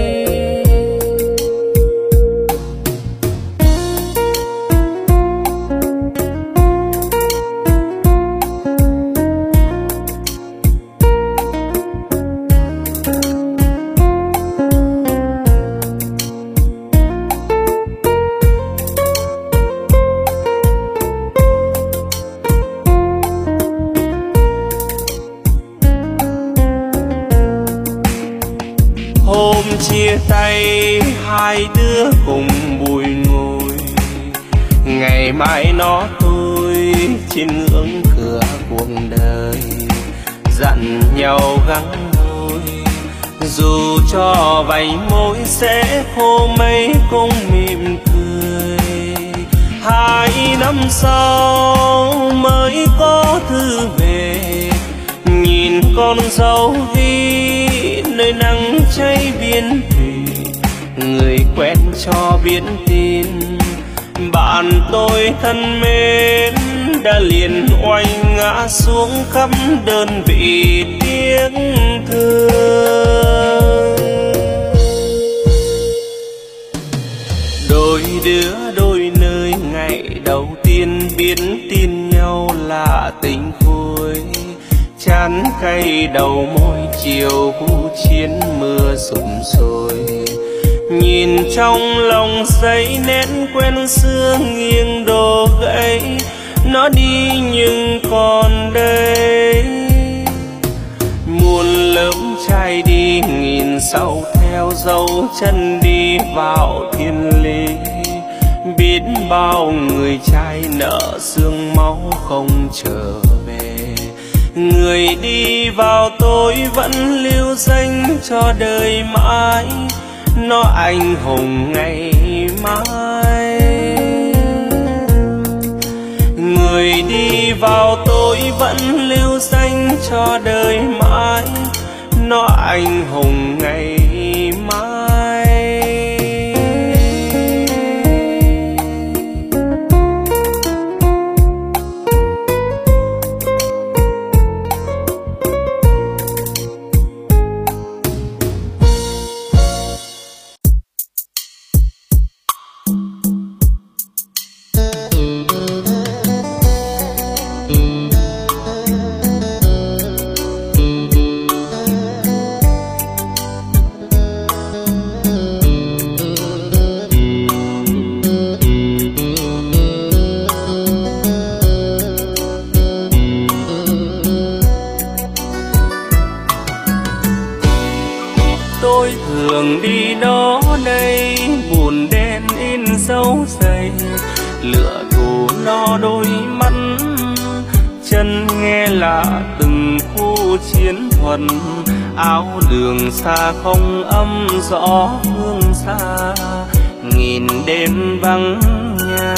Hôm chia tay hai đứa cùng bùi ngùi, ngày mai nó tôi trên ngưỡng cửa cuộc đời. Dặn nhau gắng vui, dù cho vành môi sẽ khô mấy cũng mỉm cười. Hai năm sau mới có thư về, nhìn con dâu Vi nơi nắng cháy biển thủy, người quen cho biết tin bạn tôi thân mến đã liền oanh ngã xuống khắp đơn vị tiếc thương. Đôi đứa đôi nơi ngày đầu tiên biết tin nhau là tình khôi, chán cay đầu môi chiều khu chiến mưa sụp sôi. Nhìn trong lòng giấy nét quen xưa nghiêng đổ gãy, nó đi nhưng còn đây. Muôn lớp trai đi nghìn sau theo dấu chân đi vào thiên lý, biết bao người trai nợ xương máu không trở về. Người đi vào tôi vẫn lưu danh cho đời mãi, nó anh hùng ngày mai. Người đi vào tôi vẫn lưu danh cho đời mãi, nó anh hùng ngày mai. Đường đi đó đây buồn đen in dấu dày, lửa thù no đôi mắt chân nghe là từng khu chiến thuật. Áo đường xa không âm rõ hương xa, nghìn đêm vắng nhà.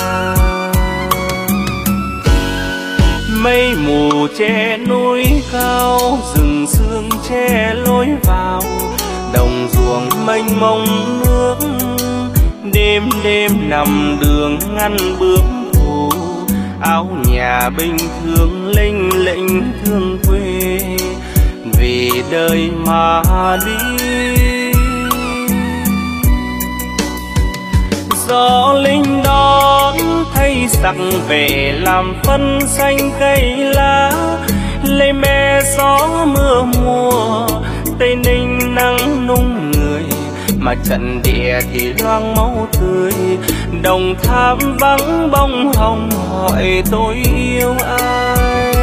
Mây mù che núi cao, rừng sương che lối vào, đồng ruộng mênh mông nước. Đêm đêm nằm đường ngăn bước thù, áo nhà bình thường lênh lệnh thương quê, vì đời mà đi. Gió linh đón thay giặc về làm phân xanh cây lá, lấy me gió mưa mùa, Tây Ninh nắng nung người, mà trận địa thì loang máu tươi. Đồng Tháp vắng bông hồng hỏi tôi yêu ai.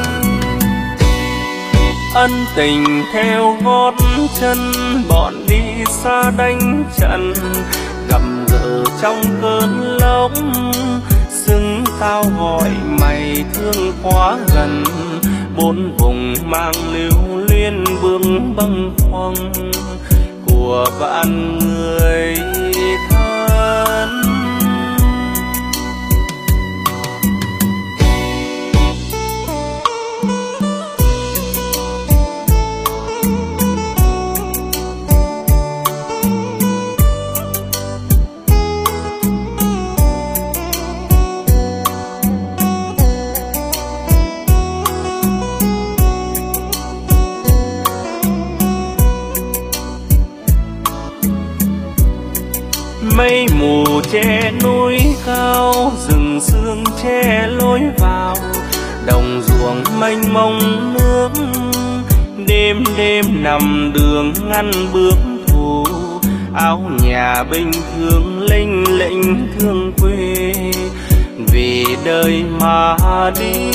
Ân tình theo gót chân bọn đi xa đánh trận, gầm gừ trong cơn lốc. Xứng tao gọi mày thương quá gần, bốn vùng mang lưu luyến bước bâng khuâng của vạn người thân. Mây mù che núi cao, rừng sương che lối vào, đồng ruộng mênh mông nước. Đêm đêm nằm đường ngăn bước thù, áo nhà bình thường lênh lệnh thương quê, vì đời mà đi.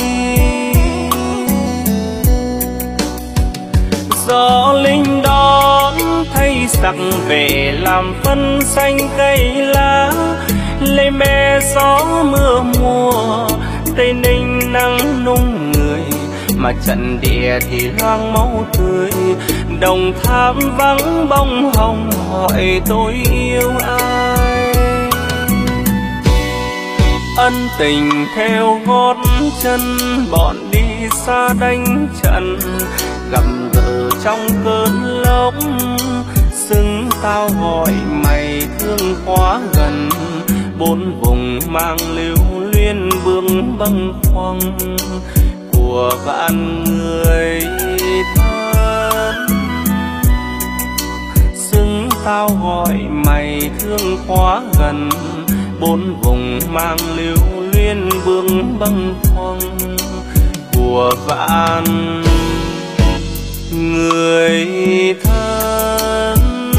Gió linh đón thay giặc về làm phân xanh cây lá, lấy me gió mưa mùa, Tây Ninh nắng nung người, mà trận địa thì loang máu tươi. Đồng Tháp vắng bông hồng hỏi tôi yêu ai. Ân tình theo gót chân bọn đi xa đánh trận, gầm gừ trong cơn lốc. tao gọi mày thương quá gần, bốn vùng mang lưu luyến bướng bâng khuâng của vạn người thân. Xứng tao gọi mày thương quá gần, bốn vùng mang lưu luyến bướng bâng khuâng của vạn người thân.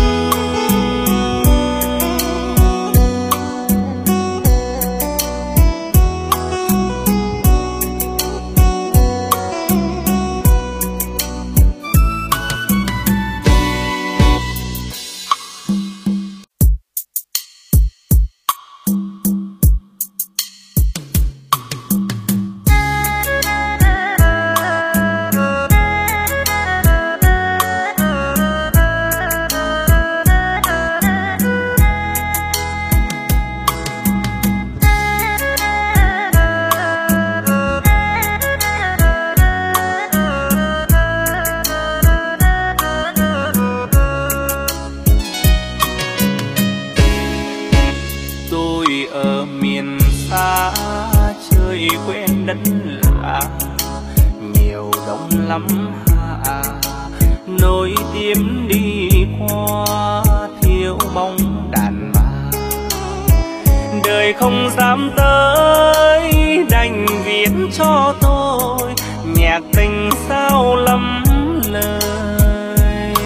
Không dám tới đành viết cho tôi nhạc tình sao lắm lời.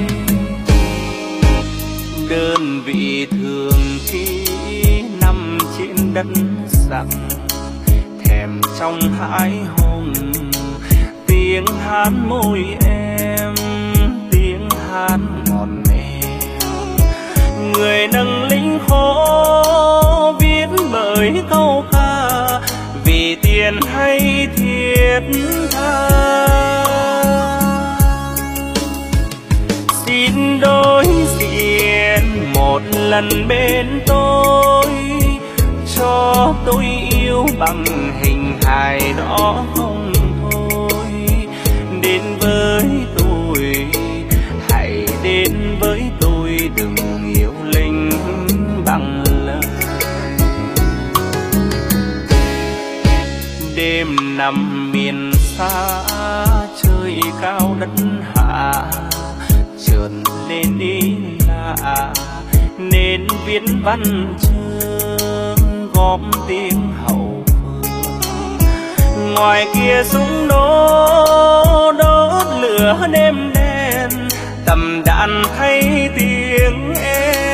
Đơn vị thường khi nằm trên đất rằng thèm trong hãi hùng, tiếng hát môi em, tiếng hát ngọt ngào. Người nâng lính khổ viết bởi câu ca, vì tiền hay thiết tha. Xin đối diện một lần bên tôi, cho tôi yêu bằng hình hài đó không thôi. Đến với tôi, hãy đến với tôi, đừng yêu linh bằng lời. Đêm nằm miền xa, trời cao đất hạ, chợt lên ý lạ nên viết văn chương góp tiếng hậu phương. Ngoài kia súng nổ đốt lửa đêm đen, tầm đạn thay tiếng em.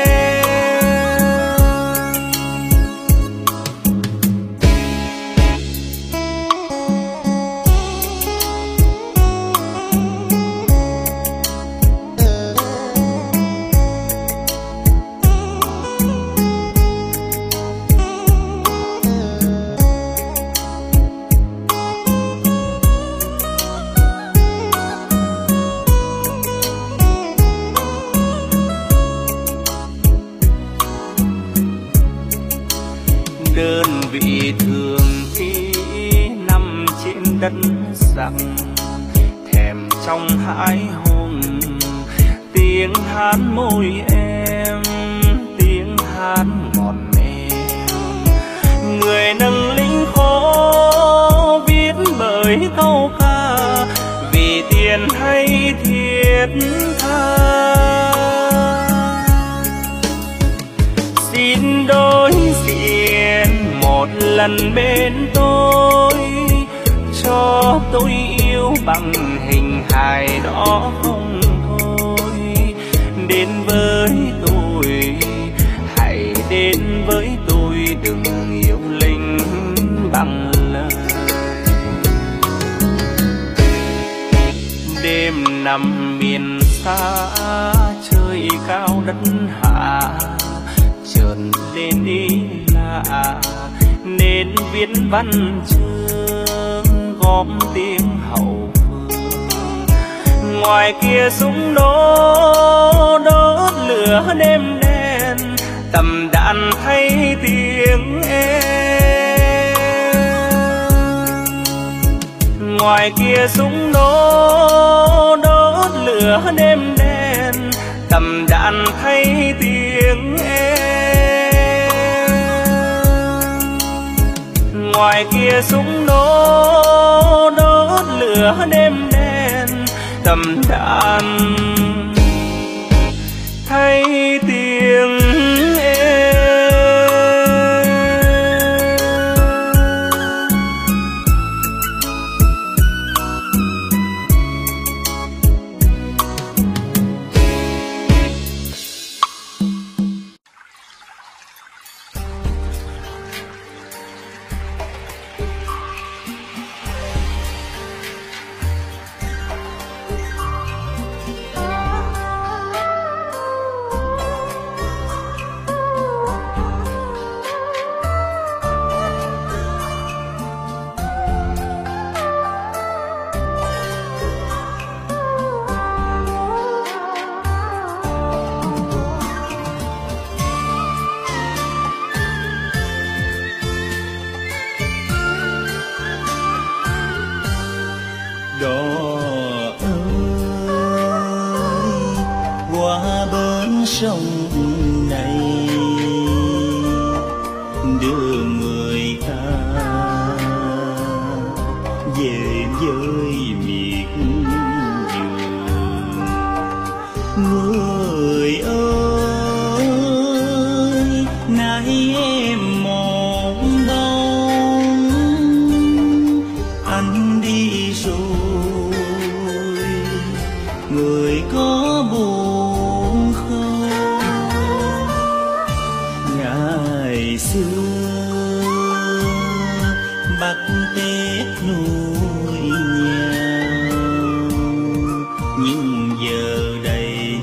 Đơn vị thường khi nằm trên đất rằng thèm trong hãi hùng, tiếng hát môi em, tiếng hát ngọt ngào. Người nâng lính khổ viết bởi câu ca, vì tiền hay thiết tha. Xin đối diện một lần bên tôi, cho tôi yêu bằng hình hài đó không thôi. Đến với tôi, hãy đến với tôi, đừng yêu linh bằng lời. Đêm nằm miền xa, trời cao đất hạ, chợt lên ý lạ nên viết văn chương góp tiếng hậu phương. Ngoài kia súng nổ đốt lửa đêm đen, tầm đạn thay tiếng em. Ngoài kia súng nổ đốt lửa đêm đen, tầm đạn ngoài kia súng nổ đốt lửa đêm đen thầm đàn thay tiếng êm. Sông này đưa người ta về với miệt vườn. Người ơi nay em một bóng anh đi rồi, người có buồn không? Ngày xưa bắt Tết nuôi nhau, nhưng giờ đây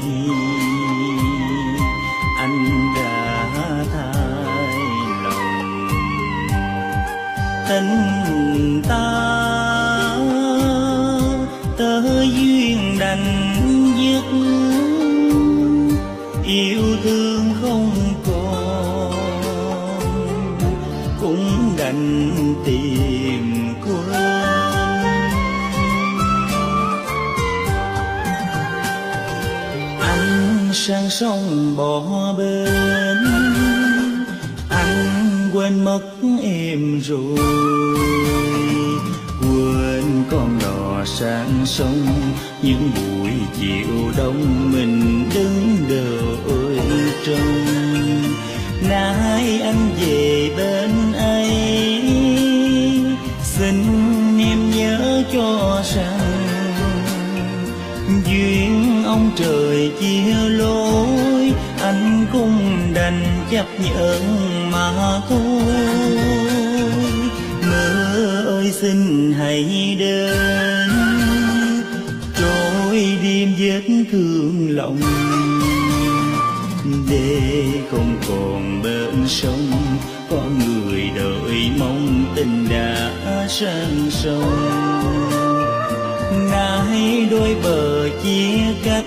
anh đã thay lòng. Tình ta tới duyên đành dứt, yêu thương không còn cũng đành tìm quên. Anh sang sông bỏ bên, anh quên mất em rồi, quên con đò sang sông những buổi chiều đông mình đứng đợi trông. Nay anh về bên ấy, xin em nhớ cho rằng duyên ông trời chia lối, anh cũng đành chấp nhận mà thôi. Mưa ơi xin hãy đến, trôi đêm vết thương lòng, để không còn bên sông có người đợi mong tình đã sang sông. Nay đôi bờ chia cách,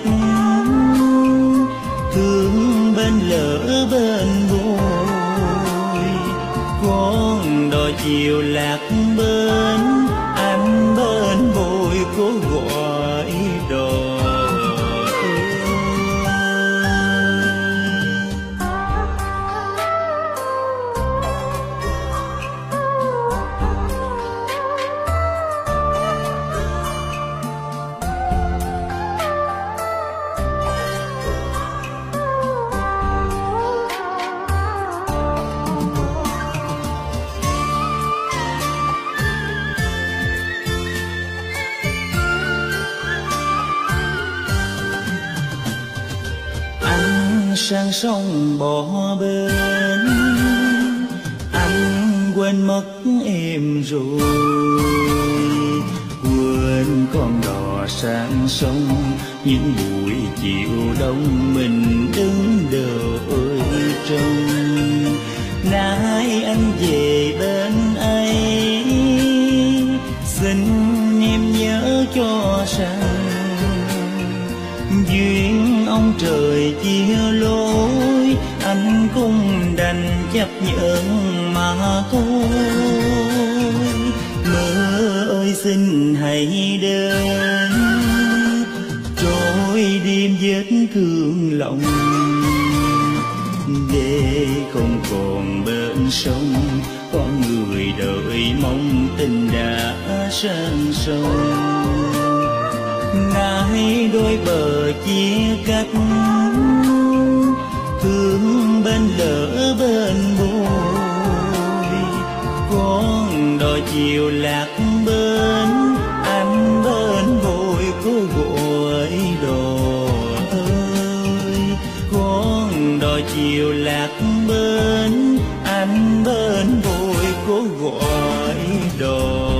thương bên lỡ bên bồi, con đò chiều lạc bên, anh bên bồi cố gọi đò. Sang sông bỏ bên, anh quên mất em rồi, quên con đò sang sông những buổi chiều đông mình đứng đợi trông. Nay anh về bên ấy, xin em nhớ cho rằng duyên ông trời chia lối, anh cũng đành chấp nhận mà thôi. Mưa ơi xin hãy đến, trôi đêm vết thương lòng, để không còn bên sông con người đợi mong tình đã sang sông. Ngại đôi bờ chia cách, thương bên lỡ bên bồi, con đò chiều lạc bên, anh bên bồi cô gọi đò ơi. Con đò chiều lạc bên, anh bên bồi cô gọi đò.